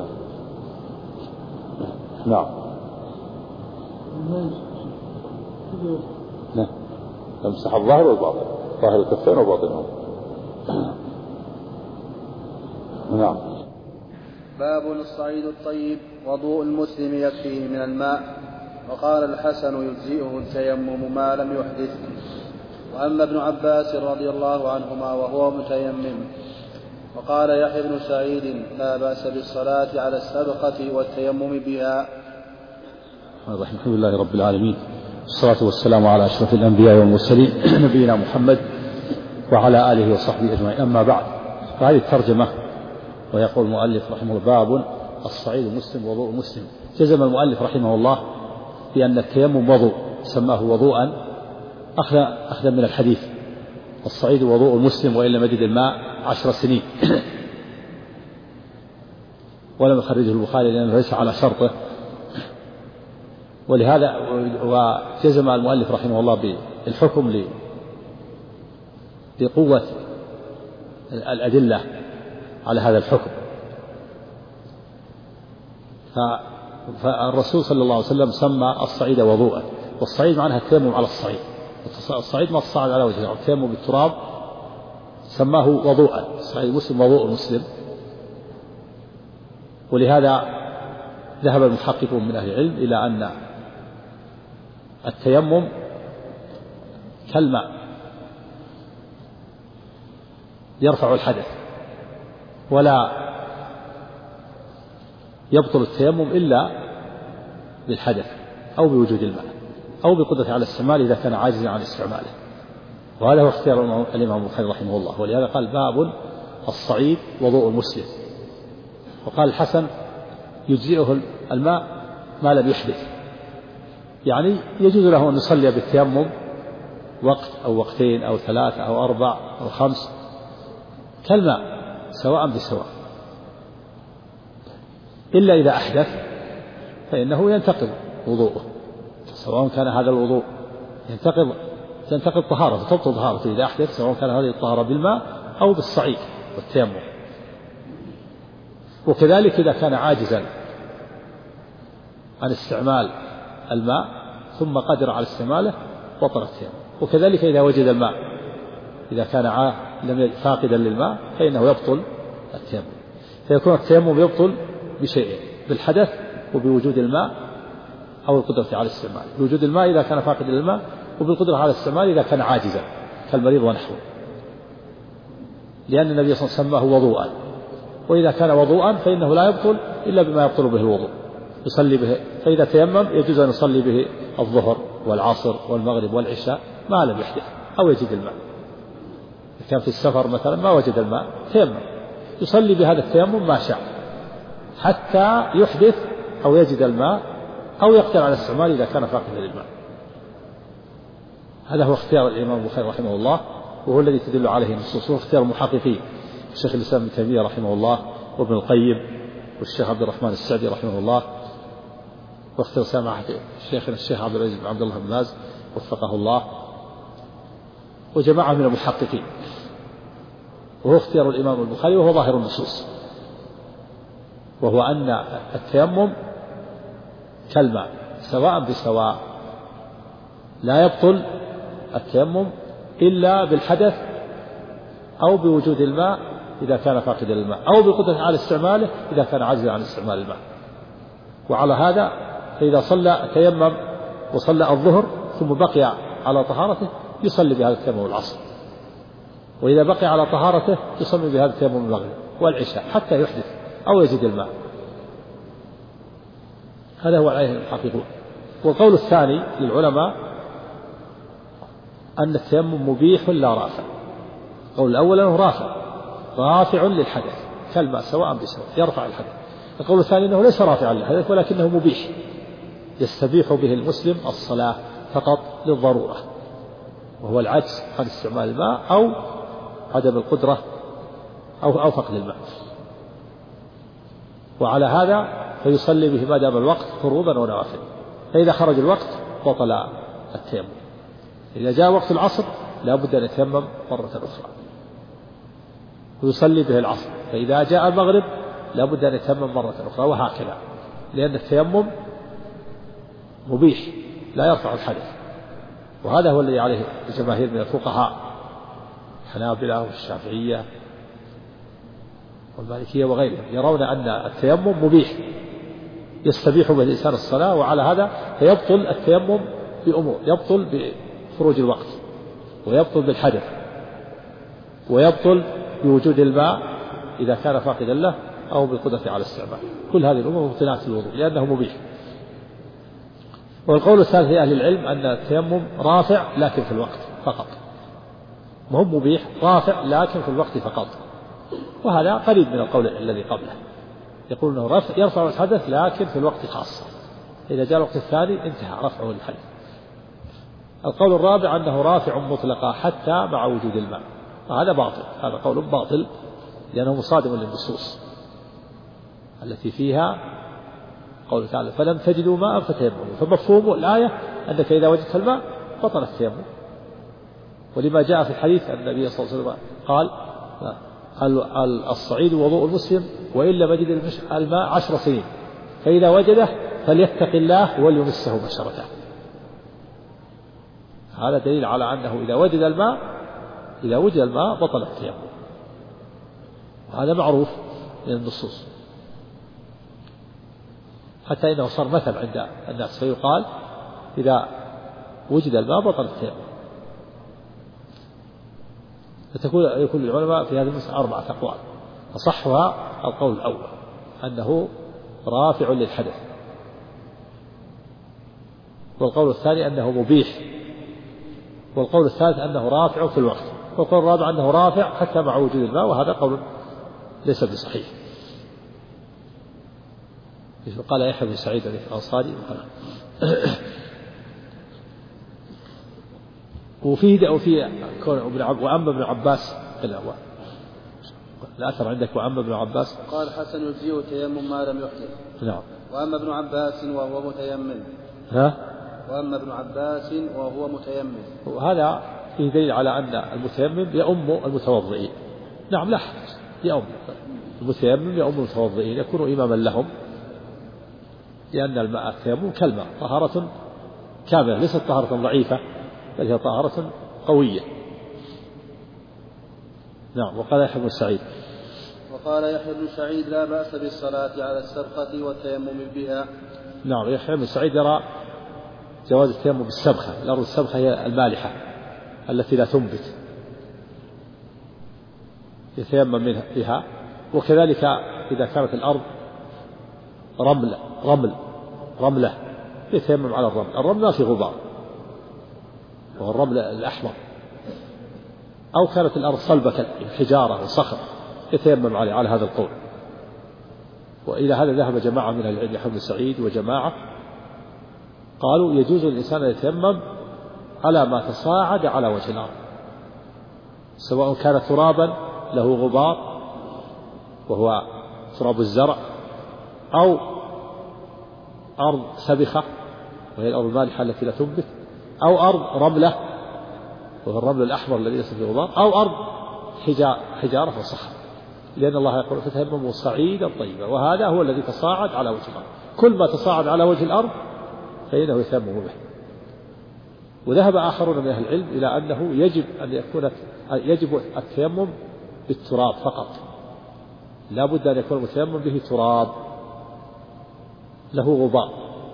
نعم. نعم. يمسح الظاهر والباطن، ظاهر الكفين وباطنهم. نعم. باب الصعيد الطيب وضوء المسلم يكفيه من الماء. وقال الحسن يجزئه التيمم ما لم يحدث. وأما ابن عباس رضي الله عنهما وهو متيمم وقال يحيى بن سعيد لا بأس بالصلاة على السبقة والتيمم بها. الحمد لله رب العالمين، والصلاة والسلام على أشرف الأنبياء والمرسلين نبينا محمد وعلى آله وصحبه أجمعين. أما بعد، فهذه الترجمة ويقول المؤلف رحمه الله: باب الصعيد مسلم وضوء مسلم. جزم المؤلف رحمه الله بأن التيمم وضوء، سماه وضوءا أخذا من الحديث: الصعيد وضوء المسلم وإن لم يجد الماء 10 سنين. ولم يخرجه البخاري لأنه ليس على شرطه، ولهذا وجزم المؤلف رحمه الله بالحكم لقوة الأدلة على هذا الحكم. فالرسول صلى الله عليه وسلم سمى الصعيد وضوءا، والصعيد معناها التيمم على الصعيد. الصعيد ما تصعد على وجهه، التيمم بالتراب سماه وضوءا. الصعيد مسلم وضوء المسلم. ولهذا ذهب المحققون من أهل العلم إلى أن التيمم كالماء يرفع الحدث، ولا يبطل التيمم إلا بالحدث أو بوجود الماء أو بقدرة على استعماله إذا كان عاجزا عن استعماله. وهذا هو اختيار الإمام البخاري رحمه الله، ولهذا قال: باب الصعيد وضوء المسلم. وقال الحسن: يجزئه الماء ما لم يحدث، يعني يجوز له أن يصلي بالتيمم وقت أو وقتين أو 3 أو 4 أو 5 كالماء سواء بسواء، إلا إذا أحدث فإنه ينتقض وضوءه، سواء كان هذا الوضوء تنتقض طهارته، تبطل طهارته إذا أحدث، سواء كان هذه الطهارة بالماء أو بالصعيد والتيمم. وكذلك إذا كان عاجزا عن استعمال الماء ثم قدر على استعماله بطل التيمم. وكذلك إذا وجد الماء، إذا كان فاقدا للماء فإنه يبطل التيمم. فيكون التيمم يبطل بشيئين: بالحدث وبوجود الماء أو القدرة على الاستعمال. بوجود الماء إذا كان فاقدا للماء، وبالقدرة على الاستعمال إذا كان عاجزا كالمريض ونحوه، لأن النبي صلى الله عليه وسلم سماه وضوءا. وإذا كان وضوءا فإنه لا يبطل إلا بما يبطل به الوضوء، يصلي به. فإذا تيمم يجوز أن يصلي به الظهر والعصر والمغرب والعشاء ما لم يحدث أو يجد الماء. إذا كان في السفر مثلا ما وجد الماء تيمم، يصلي بهذا التيمم ما شاء حتى يحدث أو يجد الماء أو يقدر على استعماله إذا كان فاقدا للماء. هذا هو اختيار الإمام البخاري رحمه الله، وهو الذي تدل عليه النصوص، وهو اختيار المحققين: الشيخ الإسلام ابن تيمية رحمه الله، وابن القيم، والشيخ عبد الرحمن السعدي رحمه الله، واختيار سماحة شيخنا الشيخ عبد العزيز بن عبد الله بن باز وفقه الله، وجماعة من المحققين. وهو اختيار الإمام البخاري، وهو ظاهر النصوص، وهو أن التيمم كالماء سواء بسواء، لا يبطل التيمم إلا بالحدث أو بوجود الماء إذا كان فاقدا للماء، أو بالقدرة على استعماله إذا كان عاجزا عن استعمال الماء. وعلى هذا فإذا صلى تيمم وصلى الظهر ثم بقي على طهارته يصلي بهذا التيمم العصر، وإذا بقي على طهارته يصلي بهذا التيمم المغرب والعشاء حتى يحدث أو يجد الماء. هذا هو عليه المحققون. والقول الثاني للعلماء أن التيمم مبيح لا رافع. القول الأول أنه رافع للحدث كالماء سواء بسواء، يرفع الحدث. القول الثاني أنه ليس رافعا للحدث ولكنه مبيح، يستبيح به المسلم الصلاة فقط للضرورة، وهو العجز عن استعمال الماء أو عدم القدرة أو فقد الماء. وعلى هذا فيصلي به ما دام الوقت فروضا ونوافل. فإذا خرج الوقت بطل التيمم. إذا جاء وقت العصر لا بد أن يتيمم مرة أخرى ويصلي به العصر. فإذا جاء المغرب لا بد أن يتيمم مرة أخرى، وهكذا، لأن التيمم مبيح لا يرفع الحدث. وهذا هو الذي عليه الجماهير من الفقهاء، الحنابلة والشافعية والمالكية وغيرهم، يرون أن التيمم مبيح يستبيح به الإنسان الصلاة. وعلى هذا فيبطل التيمم بأمور: يبطل بخروج الوقت، ويبطل بالحدث، ويبطل بوجود الماء إذا كان فاقدا له أو بالقدرة على استعماله. كل هذه الأمور مبطلات الوضوء لأنه مبيح. والقول الثالث لأهل العلم أن التيمم رافع لكن في الوقت فقط، مهم مبيح رافع لكن في الوقت فقط، وهذا قريب من القول الذي قبله، يقول أنه يرفع الحدث لكن في الوقت خاصة، إذا جاء الوقت الثاني انتهى رفعه الحدث. القول الرابع أنه رافع مطلقا حتى مع وجود الماء، وهذا باطل، هذا قول باطل لأنه مصادم للنصوص التي فيها قوله تعالى فلم تجدوا ماء فتيمموا، فمفهوم الآية أنك إذا وجدت الماء بطل التيمم، ولما جاء في الحديث أن النبي صلى الله عليه وسلم قال الصعيد وضوء المسلم وإن لم يجد الماء 10 سنين، فإذا وجده فليتق الله وليمسه بشرته. هذا دليل على أنه إذا وجد الماء بطل التيمم، وهذا معروف من النصوص، حتى إنه صار مثل عند الناس، فيقال إذا وجد الماء بطل التيمم. يكون العلماء في هذه المسألة 4 أقوال، أصحها القول الأول أنه رافع للحدث، والقول الثاني أنه مبيح، والقول الثالث أنه رافع في الوقت، والقول الرابع أنه رافع حتى مع وجود الماء، وهذا قول ليس بصحيح. قال يحيى بن سعيد الأنصاري وفي كون وأما ابن عباس الأثر عندك وأما ابن عباس قال حسن يجزئه تيمم ما لم يحدث. نعم. وأما ابن عباس وهو متيمم. وأما ابن عباس وهو متيمم. وهذا فيه دليل على أن المتيمم يؤم المتوضئين. نعم لا يؤم المتيمم يؤم المتوضئين، يكون إماما لهم، لأن الماء التيمم كالماء طهارة كاملة، ليست طهارة ضعيفة بل هي طهارة قوية. نعم. وقال يحيى بن سعيد لا بأس بالصلاة على السبخة والتيمم بها. نعم. يحيى بن سعيد يرى جواز التيمم بالسبخة، الأرض السبخة هي المالحة التي لا تنبت، يتيمم بها، وكذلك إذا كانت الأرض رملة يتيمم على الرمل ما في غبار، وهو الرمل الأحمر، أو كانت الأرض صلبة كالحجارة وصخر يتيمم على هذا القول. وإلى هذا ذهب جماعة من العلم، يحيى بن سعيد وجماعة قالوا يجوز للإنسان أن يتيمم على ما تصاعد على وجه الأرض، سواء كان ترابا له غبار وهو تراب الزرع، أو أرض سبخة وهي الأرض المالحة التي لا تنبت، أو أرض رملة وهو الرمل الأحمر الذي ليس فيه غبار، أو أرض حجارة وصخر، لأن الله يقول فتيمموا صعيدا طيبا، وهذا هو الذي تصاعد على وجه الأرض، كل ما تصاعد على وجه الأرض فإنه يتيمم به. وذهب آخرون من أهل العلم إلى أنه يجب التيمم بالتراب فقط، لا بد أن يكون المتيمم به تراب له غبار،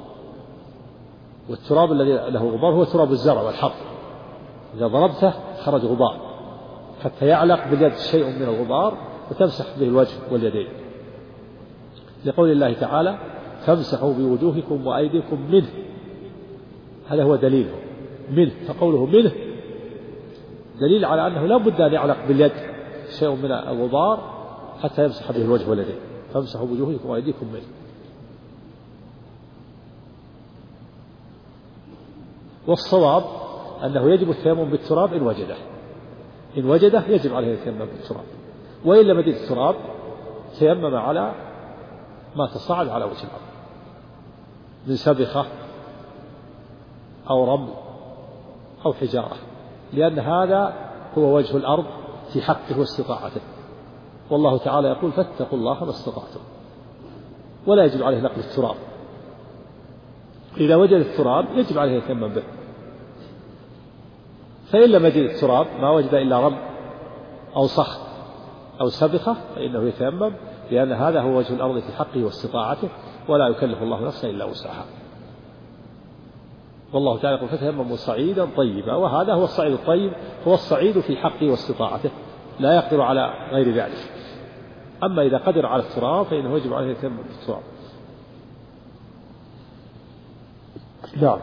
والتراب الذي له غبار هو تراب الزرع والحرث، إذا ضربته خرج غبار حتى يعلق باليد شيء من الغبار وتمسح به الوجه واليدين، لقول الله تعالى فامسحوا بوجوهكم وأيديكم منه، هذا هو دليله منه، فقوله منه دليل على أنه لا بد أن يعلق باليد شيء من الغبار حتى يمسح به الوجه واليدين، فامسحوا بوجوهكم وأيديكم منه. والصواب أنه يجب التيمم بالتراب إن وجده يجب عليه التيمم بالتراب، وإن لم يجد التراب تيمم على ما تصاعد على وجه الأرض من سبخة أو رمل أو حجارة، لأن هذا هو وجه الأرض في حقه واستطاعته، والله تعالى يقول فاتقوا الله ما استطعتم، ولا يجب عليه نقل التراب. إذا وجد التراب يجب عليه يتيمم به، فإن لم يجد التراب ما وجد إلا رمل أو صخر أو سبخة فإنه يتيمم، لأن هذا هو وجه الأرض في حقه واستطاعته، ولا يكلف الله نفسا إلا وسعها. والله تعالى يقول فتيمموا صعيدا طيبا، وهذا هو الصعيد الطيب، هو الصعيد في حقه واستطاعته، لا يقدر على غير ذلك، أما إذا قدر على التراب فإنه يجب عليه يتيمم بالتراب. نعم.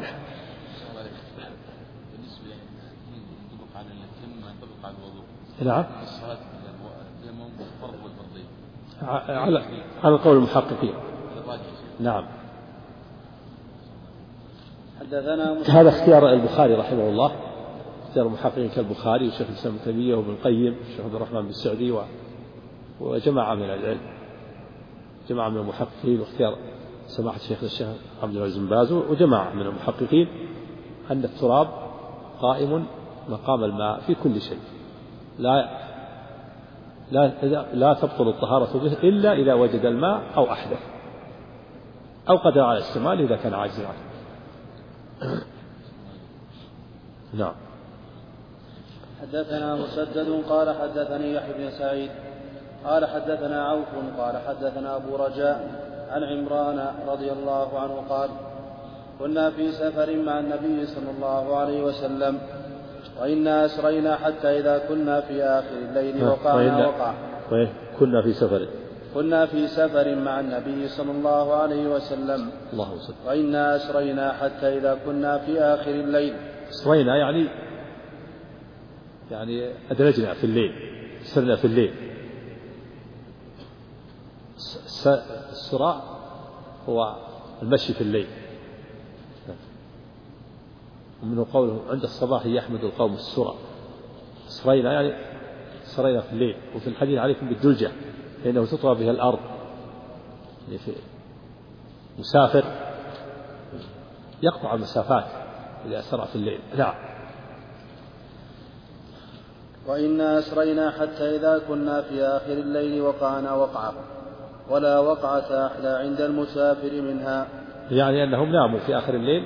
بالنسبة ينطبق على التيمم ما ينطبق على الوضوء. نعم. الصلاة التيمم فرض والفرضين. على القول المحققين. نعم. هذا اختيار البخاري رحمه الله، اختيار المحققين كالبخاري وشيخ الإسلام ابن تيمية وابن القيم والشيخ عبد الرحمن بن السعدي وجماعة من العلم، جماعة من المحققين، واختيار سماحة الشيخ عبد العزيز بن باز وجماعة من المحققين أن التراب قائم مقام الماء في كل شيء، لا تبطل الطهارة به إلا إذا وجد الماء أو أحدث أو قدر على الاستعمال إذا كان عاجزا عنه. نعم. حدثنا مسدد قال حدثني يحيى بن سعيد قال حدثنا عوف قال حدثنا أبو رجاء عن عمران رضي الله عنه قال كنا في سفر مع النبي صلى الله عليه وسلم وإنا أسرينا حتى إذا كنا في آخر الليل وقع كنا في سفر مع النبي صلى الله عليه وسلم وإنا أسرينا حتى إذا كنا في آخر الليل. أسرينا يعني أدرجنا في الليل، سرنا في الليل. السراء هو المشي في الليل، ومنه قوله عند الصباح يحمد القوم السرى. أسرينا يعني سرينا في الليل. وفي الحديث عليكم بالدلجة لأنه تطوى بها الأرض، يعني في مسافر يقطع المسافات إذا أسرع في الليل. نعم. وإنا أسرينا حتى إذا كنا في آخر الليل وقعنا وقعة ولا وقعة أحلى عند المسافر منها، يعني أنهم ناموا في آخر الليل،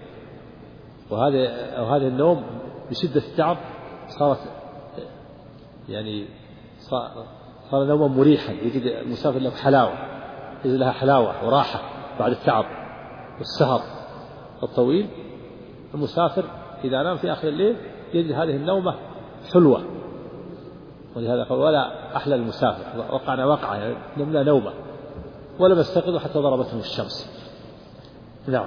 وهذا النوم بشدة التعب صار نوما مريحا، يجد المسافر له حلاوة، يجد لها حلاوة وراحة بعد التعب والسهر الطويل. المسافر إذا نام في آخر الليل يجد هذه النومة حلوة، ولهذا قال ولا أحلى المسافر، وقعنا وقعة يعني نمنا نومة ولم يستيقظوا حتى ضربتهم الشمس. نعم.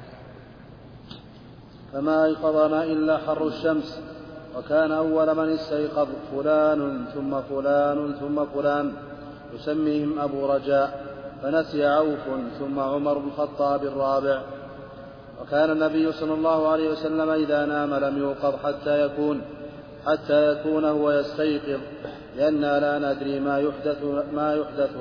فما أيقظنا إلا حر الشمس، وكان أول من استيقظ فلان ثم فلان ثم فلان يسميهم أبو رجاء، فنسي عوف ثم عمر بن الخطاب الرابع. وكان النبي صلى الله عليه وسلم إذا نام لم يوقظ حتى يكون هو يستيقظ، لأننا لا ندري ما يحدث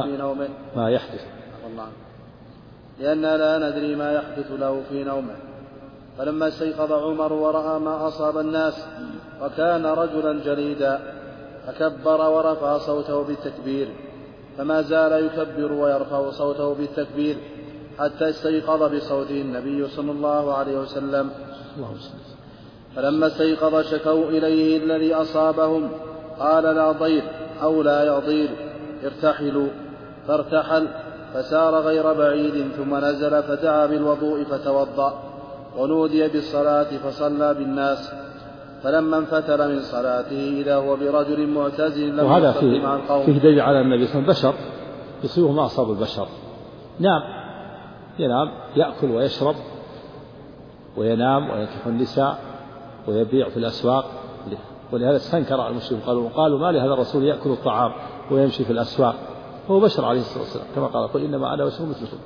له في نومه. فلما استيقظ عمر ورأى ما أصاب الناس وكان رجلا جليدا فكبر ورفع صوته بالتكبير، فما زال يكبر ويرفع صوته بالتكبير حتى استيقظ بصوته النبي صلى الله عليه وسلم. فلما استيقظ شكوا إليه الذي أصابهم، قال لا ضير أو لا يضير، ارتحلوا. فارتحل فسار غير بعيد ثم نزل فدعا بالوضوء فتوضأ، ونودي بالصلاة فصلى بالناس. فلما انفتل من صلاته إذا هو برجل معتزل لم يصلي مع القوم. فيه دليل على النبي صلى الله عليه وسلم بشر يصيبه ما أصاب البشر. نعم، ينام يأكل ويشرب وينام وينكح النساء ويبيع في الأسواق، ولهذا استنكر المشركون قالوا ما لهذا الرسول يأكل الطعام ويمشي في الأسواق، هو بشر عليه الصلاة والسلام كما قال قل إنما أنا بشر مثلكم.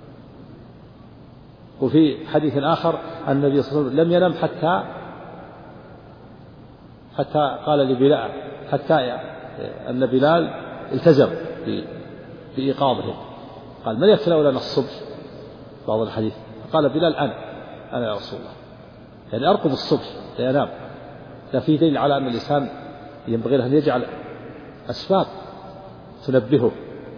وفي حديث آخر النبي صلى الله عليه وسلم لم ينم حتى قال لبلال، حتى أن بلال التزم بإيقاظه، قال من يكلأ لنا الصبح؟ بعض الحديث قال بلال أنا يا رسول الله، يعني أرقب الصبح لينام. لا فيه دليل على أن الإنسان ينبغي له أن يجعل أسباب تنبهه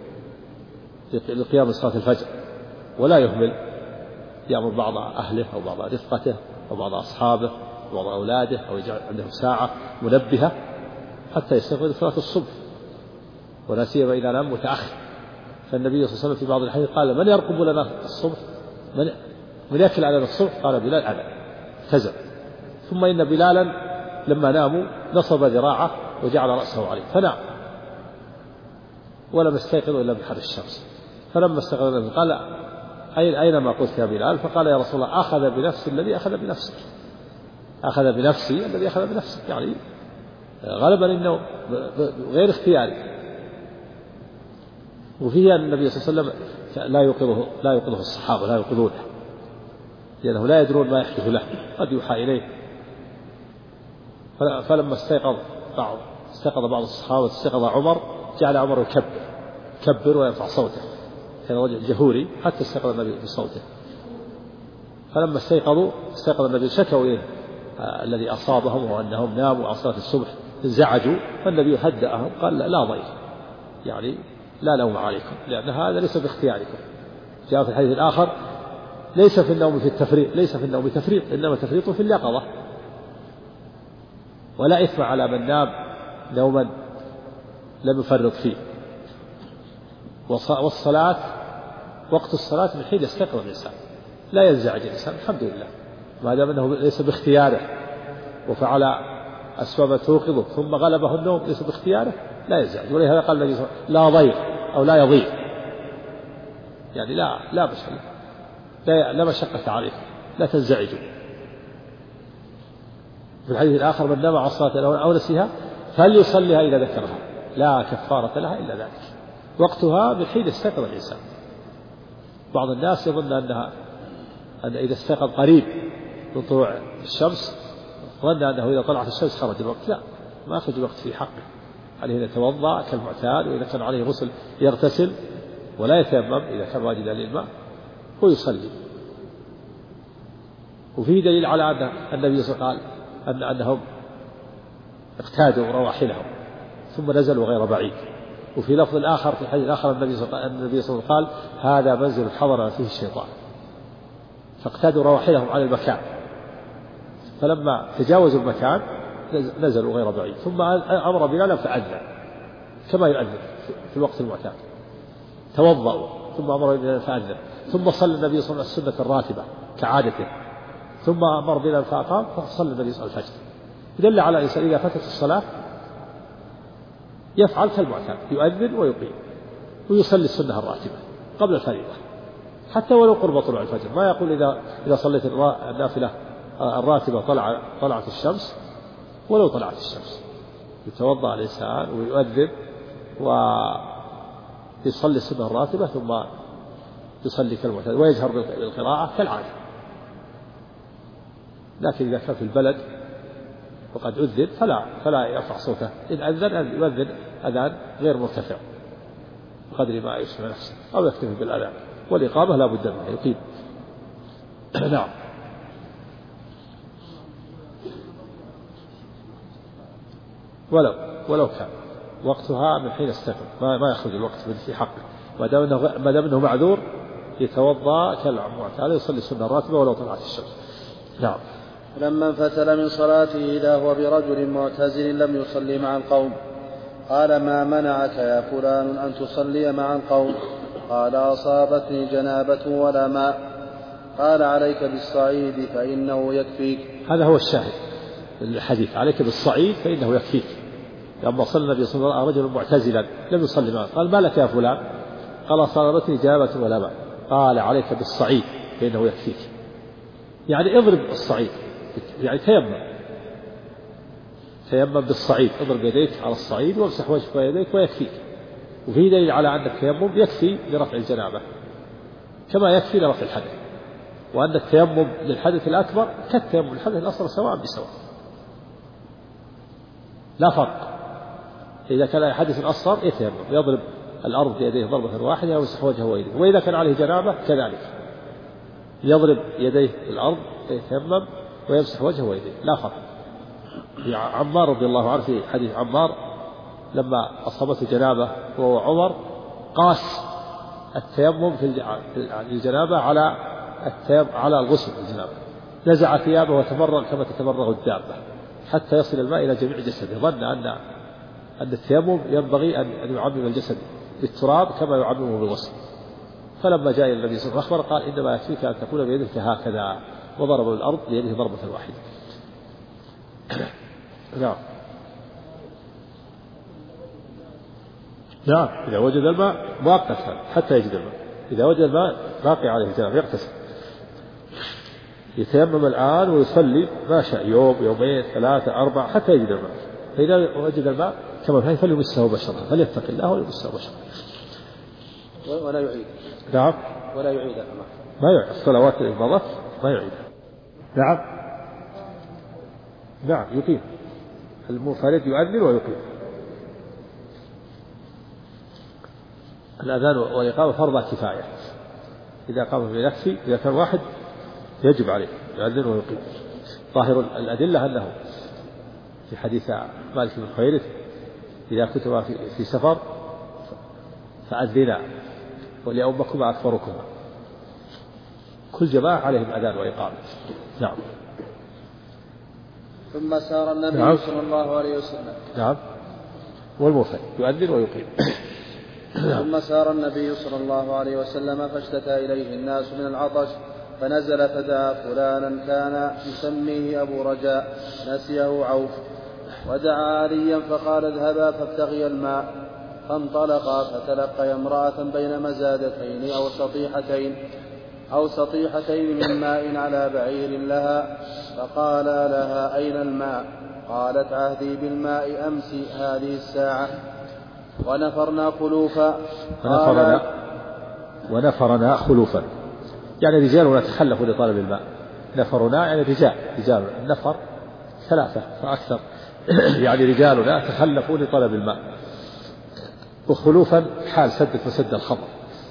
لقيام صلاة الفجر، ولا يهمل، يأمر بعض أهله أو بعض رفقته أو بعض أصحابه أو بعض أولاده، أو يجعل عنده ساعة منبهة حتى يستيقظ لصلاة الصبح، ولا سيما إذا نام متأخر. فالنبي صلى الله عليه وسلم في بعض الحديث قال من يرقب لنا الصبح؟ من يأكل علينا الصبح؟ قال بلال أنا، التزم. ثم إن بلالا لما ناموا نصب ذراعه وجعل رأسه عليه فنام. ولم يستيقظ إلا بحر الشمس. فلما استيقظ قال أين ما قلت يا بلال؟ فقال يا رسول الله أخذ بنفسي الذي أخذ بنفسك، أخذ بنفسي الذي أخذ بنفسك، يعني غلبا إنه غير اختياري. وفيه أن النبي صلى الله عليه وسلم لا يوقظه الصحابة، لا يوقظونه، لأنه لا يدرون ما يحدث له، قد يوحى إليه. فلما استيقظ بعض الصحابة، استيقظ عمر، جعل عمر يكبر ويرفع صوته، كان رجل جهوري حتى استيقظ النبي بصوته. فلما استيقظ النبي، شكوا إليه الذي أصابهم وأنهم ناموا عن صلاة الصبح، انزعجوا، فالنبي هدأهم قال لا ضير، يعني لا لوم عليكم، لأن هذا ليس باختياركم. جاء في الحديث الآخر ليس في النوم تفريط، إنما تفريط في اليقظة. ولا إثم على من نام نوما لم يفرط فيه. والصلاة وقت الصلاة من حين يستيقظ الإنسان، لا ينزعج الإنسان، الحمد لله، ما دام أنه ليس باختياره وفعل أسباب توقظه ثم غلبه النوم ليس باختياره، لا ينزعج. ولهذا قال النبي صلى الله عليه وسلم لا ضير أو لا يضير، يعني لا مشقة عليكم، لا تنزعجوا. في الحديث الآخر من نام عن الصلاة أو نسيها فليصليها إذا ذكرها، لا كفارة لها إلا ذلك. وقتها من حين يستيقظ الإنسان. بعض الناس يظن أن إذا استيقظ قريب من طلوع الشمس ظن أنه إذا طلعت الشمس خرج الوقت، لا، ما خرج الوقت في حقه، عليه أن يتوضأ كالمعتاد، وإذا كان عليه غسل يغتسل ولا يتيمم إذا كان واجدا للماء ويصلي. وفيه دليل على أن النبي صلى الله عليه وسلم قال أنهم اقتادوا رواحلهم ثم نزلوا غير بعيد. وفي لفظ الآخر في الحديث الآخر النبي صلى الله عليه وسلم قال هذا منزل حضر فيه الشيطان، فاقتادوا رواحلهم على المكان، فلما تجاوزوا المكان نزلوا غير بعيد. ثم أمر بلالا فأذن كما يؤذن في الوقت المعتاد، توضأوا ثم أمر بلالا فأذن، ثم صلى النبي صلى الله عليه وسلم السنة الراتبة كعادته، ثم أمر بلالا فأقام، فصلى النبي صلى الله عليه وسلم. يدل على الإنسان إذا فاتت الصلاة يفعل كالمعتاد، يؤذن ويقيم ويصلي السنة الراتبة قبل الفريضة، حتى ولو قرب طلوع الفجر. ما يقول إذا صليت النافلة الراتبة طلعت الشمس، ولو طلعت الشمس يتوضأ الإنسان ويؤذن ويصلي السنة الراتبة ثم يصلي كالمعتاد ويجهر بالقراءة كالعادة. لكن إذا كان في البلد وقد أذن فلا يرفع صوته، إن أذن يؤذن أذان غير مرتفع بقدر ما يسمع نفسه، أو يكتفي بالأذان، والإقامة لا بد منها يقيم. نعم. ولو كان وقتها من حين استيقظ ما يخرج الوقت في حقه، ما دام انه معذور يتوضا كالمعتاد يصلي السنه الراتبه ولو طلعت الشمس. نعم. لما انفتل من صلاته إذا هو برجل معتزل لم يصلي مع القوم، قال ما منعك يا فلان أن تصلي مع القوم؟ قال أصابتني جنابة ولا ماء. قال عليك بالصعيد فإنه يكفيك. هذا هو الشاهد الحديث، عليك بالصعيد فإنه يكفيك. لما صلى النبي صلى الله عليه وسلم رجل معتزلا لم يصلي معه، قال ما لك يا فلان؟ قال أصابتني جنابة ولا ماء. قال عليك بالصعيد فإنه يكفيك، يعني اضرب الصعيد، يعني تيمم بالصعيد، اضرب يديك على الصعيد وامسح وجهك ويديك ويكفيك. وفي دليل على أن التيمم يكفي لرفع الجنابة كما يكفي لرفع الحدث، وأن التيمم للحدث الأكبر كالتيمم للحدث الأصغر سواء بسواء، لا فرق. إذا كان حدث أصغر يتيمم يضرب الأرض بيديه ضربة واحدة ويمسح وجهه ويديه، وإذا كان عليه جنابة كذلك يضرب يديه الأرض يتيمم ويمسح وجهه ويديه، لا فرق. عمار رضي الله عنه في حديث عمار لما أصابته جنابة وهو عمر قاس التيمم في الجنابة على الغسل في الجنابة، نزع ثيابه وتمرغ كما تتمرغ الدابة حتى يصل الماء إلى جميع جسده. ظن أن التيمم ينبغي أن يعمم الجسد بالتراب كما يعممه بالغسل. فلما جاء إلى النبي صلى الله عليه وسلم قال إنما يكفيك أن تكون بيدك هكذا، وضرب الأرض بيده ضربة واحدة. نعم. نعم إذا وجد الماء مؤقتا حتى يجد الماء، إذا وجد الماء باقي عليه الجنابة يغتسل، يتيمم الآن ويصلي ما شاء يوم يومين 3 4 حتى يجد الماء، فإذا وجد الماء كما فيه فليمسه بشرا، فليتق الله وليمسه بشرا. ولا يعيد. نعم ولا يعيد الماء. ما يعيد الصلوات اللي مضت ما يعيد. نعم نعم يقيم، المنفرد يؤذن ويقيم. الأذان والإقامة فرض كفاية، إذا قام بنفسه إذا كان واحد يجب عليه يؤذن ويقيم. ظاهر الأدلة أنه في حديث مالك بن حويرث إذا كنتما في سفر فأذنا وليؤمكما أكبركما، كل جماعة عليهم أذان وإقامة. نعم. ثم سار النبي نعم. صلى الله عليه وسلم. نعم والمنفرد يؤذن ويقيم. ثم سار النبي صلى الله عليه وسلم فاشتكى إليه الناس من العطش، فنزل فدعا فلانا كان يسميه أبو رجاء نسيه عوف، ودعا عليا فقال اذهبا فابتغيا الماء، فانطلقا فتلقيا امرأة بين مزادتين أو سطيحتين من ماء على بعير لها، فقال لها أين الماء؟ قالت عهدي بالماء أمس هذه الساعة. ونفرنا خلوفا يعني رجال تخلفوا لطلب الماء. نفرنا يعني رجال النفر 3 فأكثر يعني رجالنا تخلفوا لطلب الماء. وخلوفا حال سد وسد الخبر،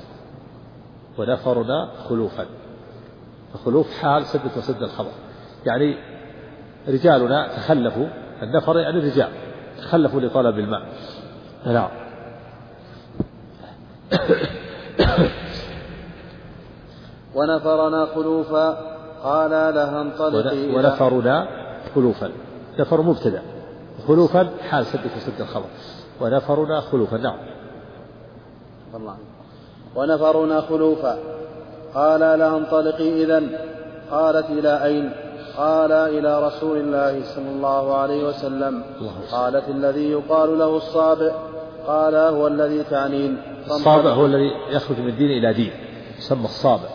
ونفرنا خلوفا، فخلوف حال سد وسد الخبر، يعني رجالنا تخلفوا، النفر يعني رجال تخلفوا لطلب الماء. نعم. ونفرنا خلوفا قال لها انطلقي. ونفرنا خلوفا، نفر مبتدأ، خلوفا حال سد وسد الخبر، ونفرنا خلوفا. نعم. ونفرنا خلوفا قال لها انطلقي إذن. قالت إلى أين؟ قال إلى رسول الله صلى الله عليه وسلم. قالت الذي يقال له الصابع. قال هو الذي تعنين. الصابع هو الذي يخرج من دين إلى دين، يسمى الصابع.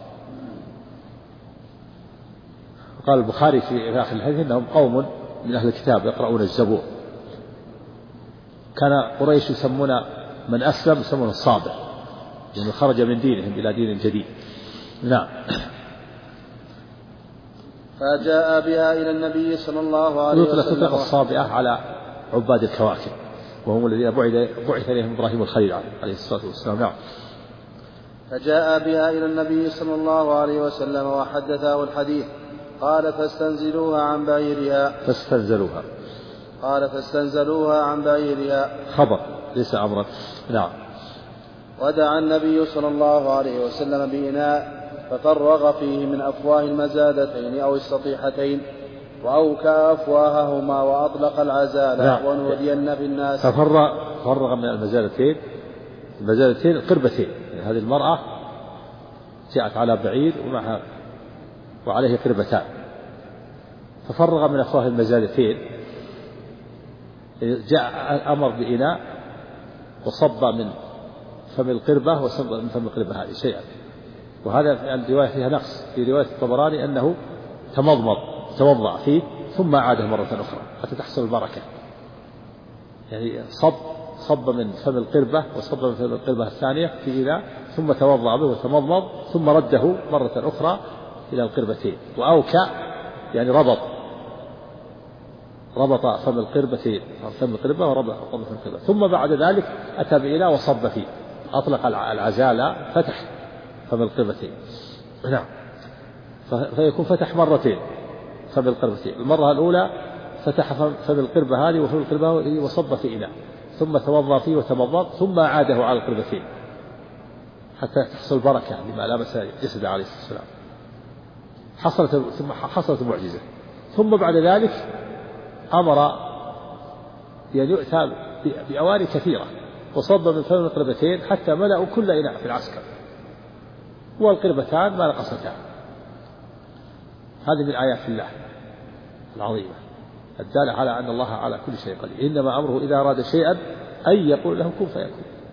قال البخاري في آخر الحديث إنهم قوم من أهل الكتاب يقرؤون الزبور، كان قريش يسمون من أسلم يسمون الصابع، يعني خرج من دينهم إلى دين جديد. نعم. فجاء بها إلى النبي صلى الله عليه وسلم. تطلق الصابعة على عباد الكواكب، وهم الذين بعث إليهم إبراهيم الخليل عليه الصلاة والسلام. نعم. فجاء بها إلى النبي صلى الله عليه وسلم وحدثه الحديث. قال فاستنزلوها عن بعيرها. قال فاستنزلوها عن بعيرها. خبر ليس أمرا. نعم. ودعا النبي صلى الله عليه وسلم بإناء ففرغ فيه من أفواه المزادتين أو السطيحتين، وأوكى أفواههما وأطلق العزال ونودين في الناس. ففرغ من المزادتين القربتين، يعني هذه المرأة جاءت على بعير وعليه قربتان، ففرغ من أفواه المزادتين، جاء الأمر بإناء وصب من فم القربة وصب من فم القربة هذه شيئا. وهذا الرواية فيها نقص، في رواية الطبراني أنه توضأ فيه ثم عاده مرة أخرى حتى تحصل البركة، يعني صب من فم القربة وصب من فم القربة الثانية في إناء ثم توضأ به وتمضمض ثم رده مرة أخرى إلى القربتين. وأوكى يعني ربط فم القربتين، فم القربة وربط فم القربة، ثم بعد ذلك أتى بإناء وصب فيه، أطلق العزال فتح فم القربتين. نعم. فيكون فتح مرتين فم القربتين، المرة الأولى فتح فم القربة هذه وفم القربة وصب في إناء ثم توضأ فيه وتمضض ثم عاده على القربتين حتى تحصل بركة لما لامس جسده عليه الصلاة والسلام. حصلت معجزة. ثم بعد ذلك أمر يعني يؤتى بأواني كثيرة وصب من فم القربتين حتى ملأوا كل إناء في العسكر، والقربتان ما نقصتان. هذه من آيات الله العظيمة الدالة على أن الله على كل شيء قدير. إنما أمره إذا أراد شيئا أن يقول له كن فيكون.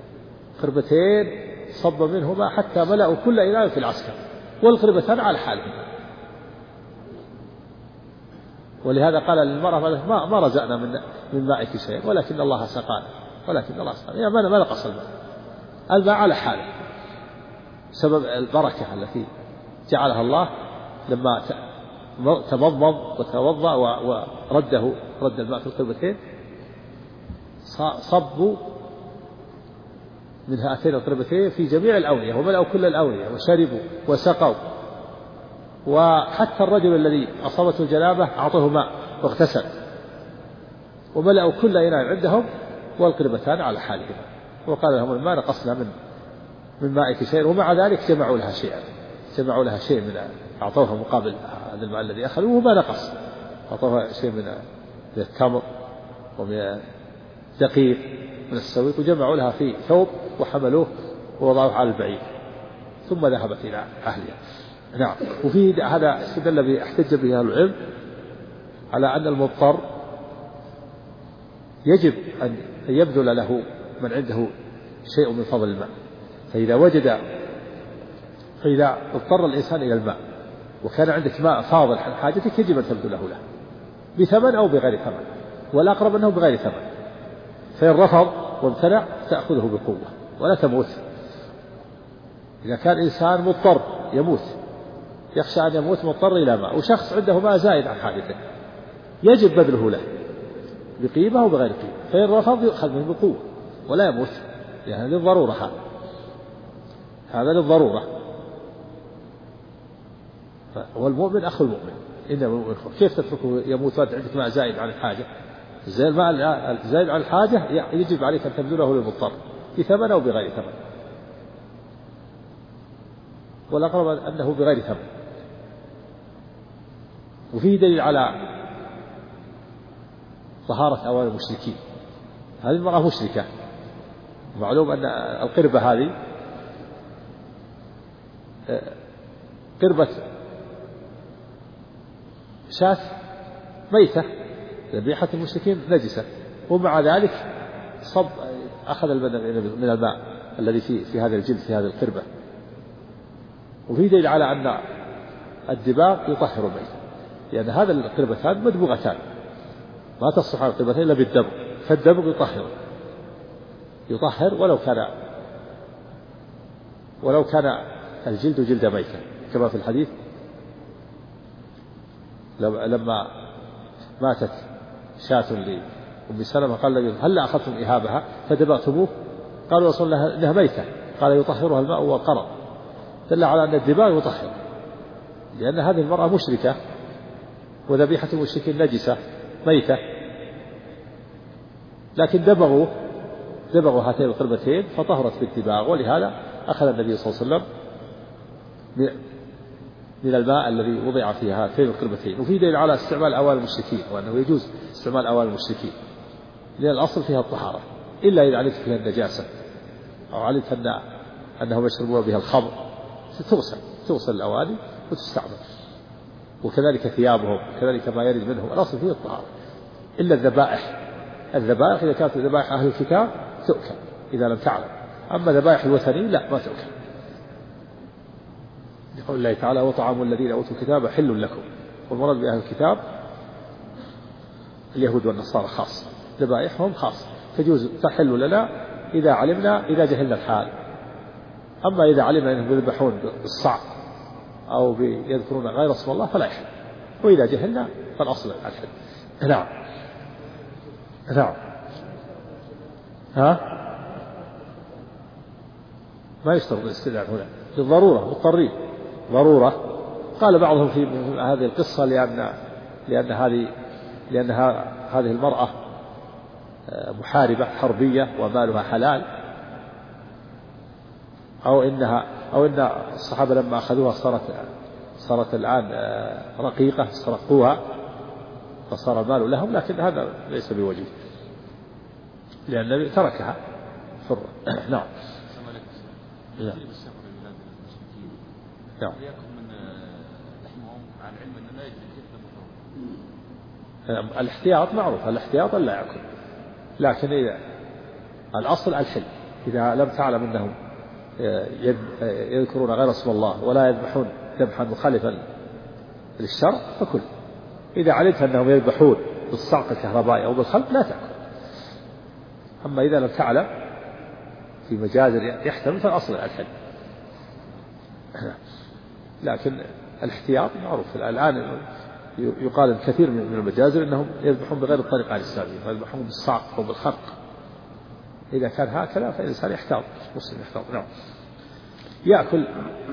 قربتين صب منهما حتى ملأوا كل إناء في العسكر، والقربتان على حالهما. ولهذا قال للمرأة ما رزقنا من مائك شيء ولكن الله سقانا، يعني ما نقص الماء على حاله، سبب البركة التي جعلها الله لما تمضمض وتوضأ ورد الماء في القربتين، صبوا من هاتين القربتين في جميع الأونية وملأوا كل الأونية وشربوا وسقوا. وحتى الرجل الذي أصابته الجنابة أعطوه ماء واغتسل، وملأوا كل إناء عندهم والقربتان على حالهما. وقال لهم ما نقصنا من مائك شيء، ومع ذلك جمعوا لها شيء من أعطوها مقابل هذا الماء الذي أخذوه وما نقص، أعطوها شيء من التمر ومن دقيق من السويق، وجمعوا لها في ثوب وحملوه ووضعوه على البعير ثم ذهبت إلى أهلها. نعم. وفي هذا استدل به احتج به أهل العلم على أن المضطر يجب أن يبذل له من عنده شيء من فضل الماء، فإذا اضطر الإنسان إلى الماء وكان عندك ماء فاضل عن حاجتك يجب أن تبذله له بثمن أو بغير ثمن، والأقرب أنه بغير ثمن. فإن رفض وامتنع تأخذه بقوة ولا تموت. إذا كان إنسان مضطر يموت، يخشى أن يموت مضطر إلى ماء، وشخص عنده ماء زائد عن حاجته، يجب بذله له بقيمة وبغير قيمة. فإن رفض يؤخذ منه بقوة ولا يموت، يعني للضرورة. هذا للضرورة. والمؤمن أخو المؤمن، إنما المؤمن أخو. كيف تتركه يموت وأنت عندك ماء زائد عن الحاجة؟ الماء الزائد عن الحاجة يجب عليك أن تبذله للمضطر بثمن أو بغير ثمن، والأقرب أنه بغير ثمن. وفيه دليل على طهارة أواني المشركين. هذه المرأة مشركة، معلوم أن القربة هذه قربة شاة ميتة، ذبيحة المشركين نجسة، ومع ذلك أخذ من الماء الذي في هذا الجلد في هذه القربة. وفي دليل على أن الدباغ يطهر الميت، لأن هذا القربتان مدبوغتان، ما تصح على القربتين إلا بالدبغ، فالدبغ يطهر ولو كان الجلد جلد ميتا، كما في الحديث لما ماتت شاة لأم سلمة قال النبي هل أخذتم إهابها فدبغتموه؟ قالوا رسول الله إنها ميتة، قال يطهرها الماء والقرض، دل على أن الدباغ يطهر، لأن هذه المرأة مشركة وذبيحة المشركين نجسة ميتة، لكن دبغوا هاتين القربتين فطهرت بالدباغ. ولهذا أخذ النبي صلى الله عليه وسلم من الماء الذي وضع فيها هاتين القربتين. وفي دليل على استعمال أواني المشركين، وأنه يجوز استعمال أواني المشركين، لأن الأصل فيها الطهارة، إلا إذا علمت فيها النجاسة أو علمت أنهم يشربون بها الخمر تغسل الأواني وتستعمل. وكذلك ثيابهم، كذلك ما يرد منهم، الأصل فيه الطهارة، إلا الذبائح إذا كانت ذبائح أهل الكتاب تؤكل إذا لم تعلم، أما ذبائح الوثنيين لا ما تؤكل. يقول الله تعالى وطعام الذين أوتوا الكتاب حل لكم، والمراد بأهل الكتاب اليهود والنصارى خاص، ذبائحهم خاص، تجوز تحل لنا إذا جهلنا الحال. أما إذا علمنا أنهم يذبحون بالصعب أو يذكرون غير اسم الله فلا يحل، وإذا جهلنا فالأصل الحل. نعم. ما يشترط الاستدلال هنا للضرورة، مضطرين ضرورة. قال بعضهم في هذه القصة لأن هذه المرأة محاربة حربية ومالها حلال، أو إن الصحابة لما أخذوها صارت الآن رقيقة استرقوها فصار المال لهم، لكن هذا ليس بوجيه، لأن النبي تركها حرة. نعم. نعم. الاحتياط معروف، الاحتياط لا يأكل، لكن إذا الأصل الحل إذا لم تعلم أنهم يذكرون غير اسم الله ولا يذبحون ذبحا مخالفا للشرع فكل. إذا علمت أنهم يذبحون بالصعق الكهربائي أو بالخلق لا تأكل. أما إذا لم تعلم في مجازر يحتمل فالأصل الحل. لكن الاحتياط معروف الآن يقال الكثير من المجازر أنهم يذبحون بغير الطريقة الإسلامية فيذبحون بالصعق أو بالخرق. إذا كان هكذا فالإنسان يحتاط مسلم يحتاط. نعم. يأكل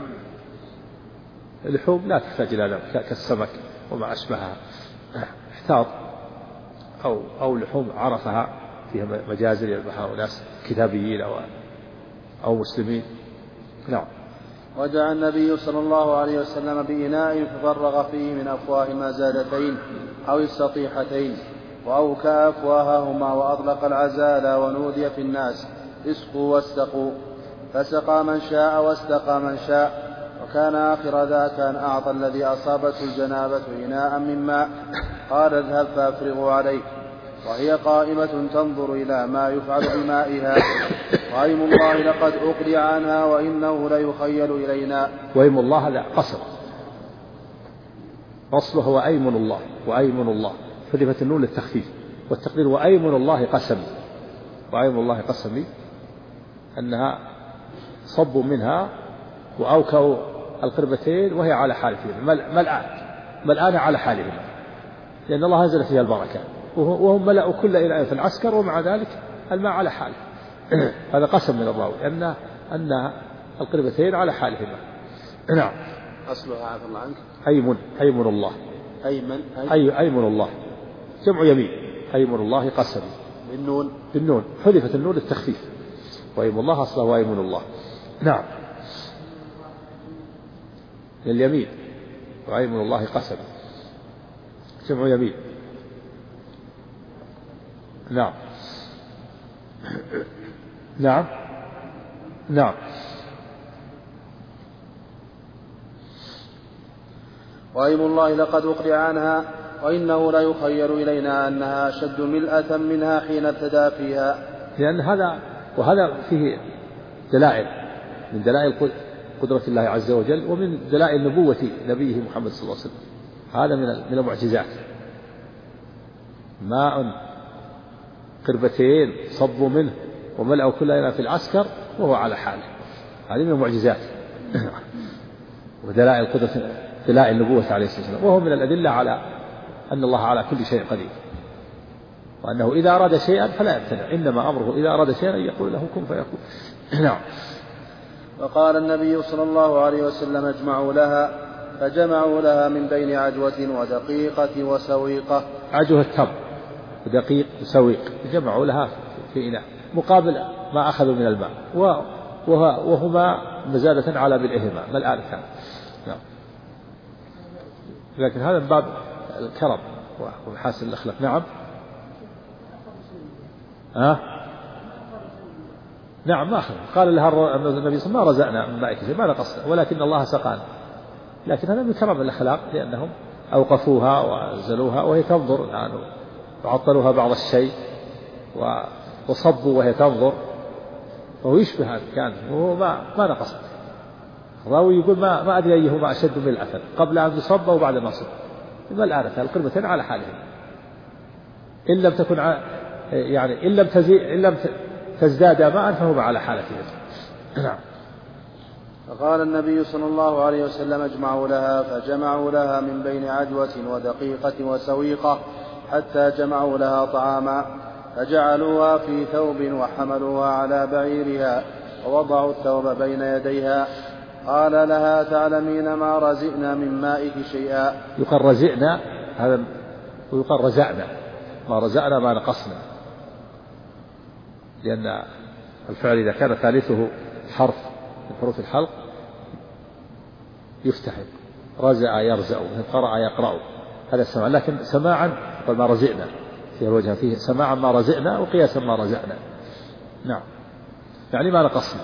اللحوم لا تحتاج إلى ذلك كالسمك وما أشبهها احتاط أو لحوم عرفها فيها مجازر يذبحها ناس كتابيين أو مسلمين. نعم. ودعا النبي صلى الله عليه وسلم بإناء ففرغ فيه من أفواه مازادتين أو السطيحتين وأوكى أفواههما وأطلق العزال ونودي في الناس اسقوا واستقوا فسقى من شاء واستقى من شاء. وكان آخر ذاك أن أعطى الذي أصابته الجنابة إناء من ماء قال اذهب فأفرغوا عليك وهي قائمة تنظر إلى ما يفعل بمائها وأيم الله لقد أقلع عنها وإنه ليخيل إلينا. وأيم الله هذا قصر أصله هو أيمن الله وأيمن الله حذفت النون للتخفيف والتقدير وأيمن الله قسمي. وأيمن الله قسمي أنها صبوا منها وأوكوا القربتين وهي على حالتين ملآن على حالهما لأن الله أنزل فيها البركة وهم ملأوا كل إناء في العسكر ومع ذلك الماء على حاله. هذا قسم من الراوي أن القربتين على حالهما. نعم. أصلها عفى الله عنك أيمن الله أيمن الله جمع يمين أيمن الله قسم بالنون حذفت النون للتخفيف وأيمن الله أصله وأيمن الله. نعم. اليمين وأيمن الله قسم جمع يمين. نعم. نعم. نعم. وأيم الله لقد أقلع عنها وإنه لا يخيل إلينا أنها أشد ملأة منها حين ابتدى فيها. لأن هذا فيه دلائل من دلائل قدرة الله عز وجل ومن دلائل نبوة نبيه محمد صلى الله عليه وسلم. هذا من المعجزات ماء قربتين صبوا منه وملأوا كل إناء في العسكر وهو على حاله. هذه من المعجزات ودلائل قدرة دلائل نبوة عليه الصلاة والسلام وهو من الأدلة على أن الله على كل شيء قدير وأنه إذا أراد شيئا فلا يمتنع إنما أمره إذا أراد شيئا أن يقول له كن فيكون. نعم. وقال النبي صلى الله عليه وسلم اجمعوا لها فجمعوا لها من بين عجوة ودقيقة وسويقة. عجوة التمر ودقيق وسويق جمعوا لها في إناء مقابل ما أخذوا من الماء وهما مزادة على ملئهما ملآن كان. نعم. لكن هذا من باب الكرم ومحاسن الأخلاق. نعم. نعم ما أخذ قال لها النبي صلى الله عليه وسلم ما رزقنا من مائك شيء ما نقصنا ولكن الله سقانا. لكن هذا من كرم الأخلاق لأنهم أوقفوها وأنزلوها وهي تنظر الآن وعطلوها بعض الشيء وصبوا وهي تنظر وهو يشبه هذا كان وهو ما نقص. الراوي يقول ما أدري أيهما أشد من الأثر قبل أن يصب وبعد ما صب. ما الآن القربتين على حالهم إن لم تكن يعني إن لم تزداد ماء فهما على حالتهم. نعم. فقال النبي صلى الله عليه وسلم اجمعوا لها فجمعوا لها من بين عجوة ودقيقة وسويقة حتى جمعوا لها طعاما فجعلوها في ثوب وحملوها على بعيرها ووضعوا الثوب بين يديها. قال لها تعلمين ما رزقنا من مائك شيئا. يقال رزقنا هذا ويقال رزقنا ما رزقنا ما نقصنا لأن الفعل إذا كان ثالثه حرف من حروف الحلق يفتحق رزع يرزع قرأ يقرأ هذا السماع. لكن سماعا ما رزقنا في الوجه فيه سماعا ما رزقنا وقياسا ما رزقنا. نعم. يعني ما نقصنا.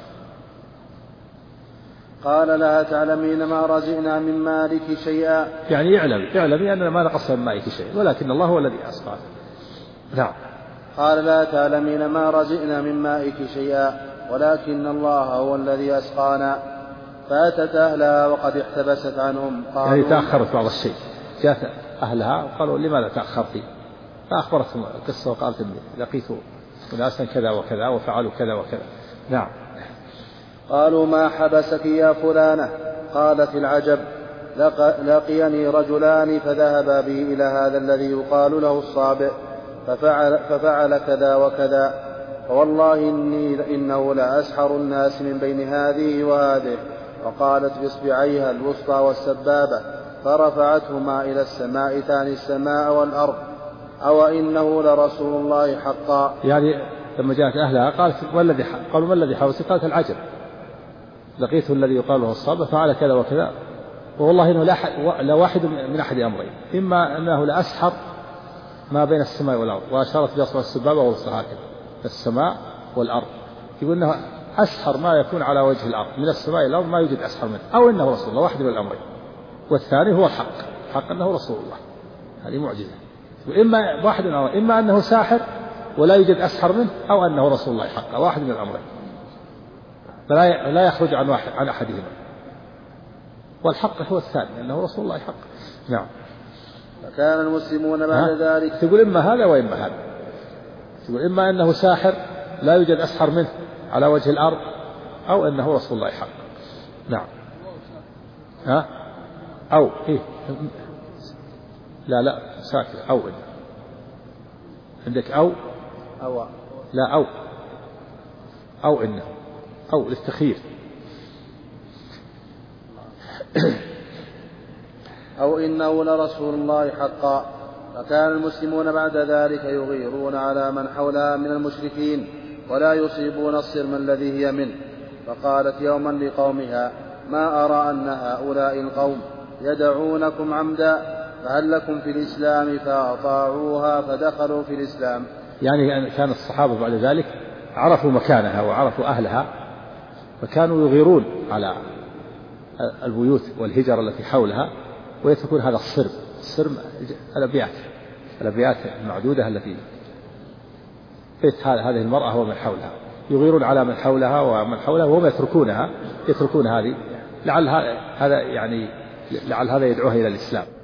قال لها تعلمين ما رزقنا من مالك شيئا يعني اعلمي أننا ما نقصنا من مالك شيئا ولكن الله هو الذي أسقانا. نعم. قال لا تعلمين ما رزقنا من مائك شيئا ولكن الله هو الذي أسقانا. فأتت أهلها وقد احتبست عنهم. قالوا يعني تأخرت بعض الشيء، جاءت أهلها وقالوا لماذا تأخرتي؟ فأخبرتهم القصة وقالت إني لقيت أناسا كذا وكذا وفعلوا كذا وكذا. نعم. قالوا ما حبسك يا فلانة؟ قالت العجب لقيني رجلان فذهبا بي إلى هذا الذي يقال له الصابئ ففعل كذا وكذا، فوالله إنه لأسحر الناس من بين هذه وهذه. وقالت بإصبعيها الوسطى والسبابة فرفعتهما إلى السماء تعني السماء والأرض، أو إنه لرسول الله حقا. يعني لما جاءت أهلها قالوا ما الذي حبسك؟ قالت العجب لقيته الذي يقال له الصابئ فعل كذا وكذا، والله إنه لا واحد من أحد أمرين، إما أنه لأسحر ما بين السماء والأرض، وأشارت بأصبع السبابة ووسطها هكذا السماء والأرض، يقول إنه أسحر ما يكون على وجه الأرض من السماء إلى الأرض ما يوجد أسحر منه، أو إنه رسول الله، واحد من الأمرين. والثاني هو الحق أنه رسول الله، هذه معجزة. وإما واحد من الأمرين، إما أنه ساحر ولا يوجد أسحر منه، أو أنه رسول الله حقا، واحد من الأمرين، فلا يخرج عن أحدهما، والحق هو الثاني أنه رسول الله حقا. نعم. فكان المسلمون بعد ذلك تقول إما هذا وإما هذا، تقول إما أنه ساحر لا يوجد أسحر منه على وجه الأرض، أو أنه رسول الله حقا. نعم. أو إيه لا ساكت، أو عندك أو لا أو إنه أو للتخيير. أو إنه لرسول الله حقا. فكان المسلمون بعد ذلك يغيرون على من حولها من المشركين ولا يصيبون الصرم الذي هي منه. فقالت يوما لقومها ما أرى أن هؤلاء القوم يدعونكم عمدا، فهل لكم في الإسلام؟ فأطاعوها فدخلوا في الإسلام. يعني كان الصحابة بعد ذلك عرفوا مكانها وعرفوا أهلها، فكانوا يغيرون على البيوت والهجر التي حولها، ويتركون هذا الصرم الأبيات المعدودة التي بيت هذه المرأة ومن حولها، يغيرون على من حولها ومن حولها وهم يتركون هذه، لعل هذا يدعوها إلى الإسلام.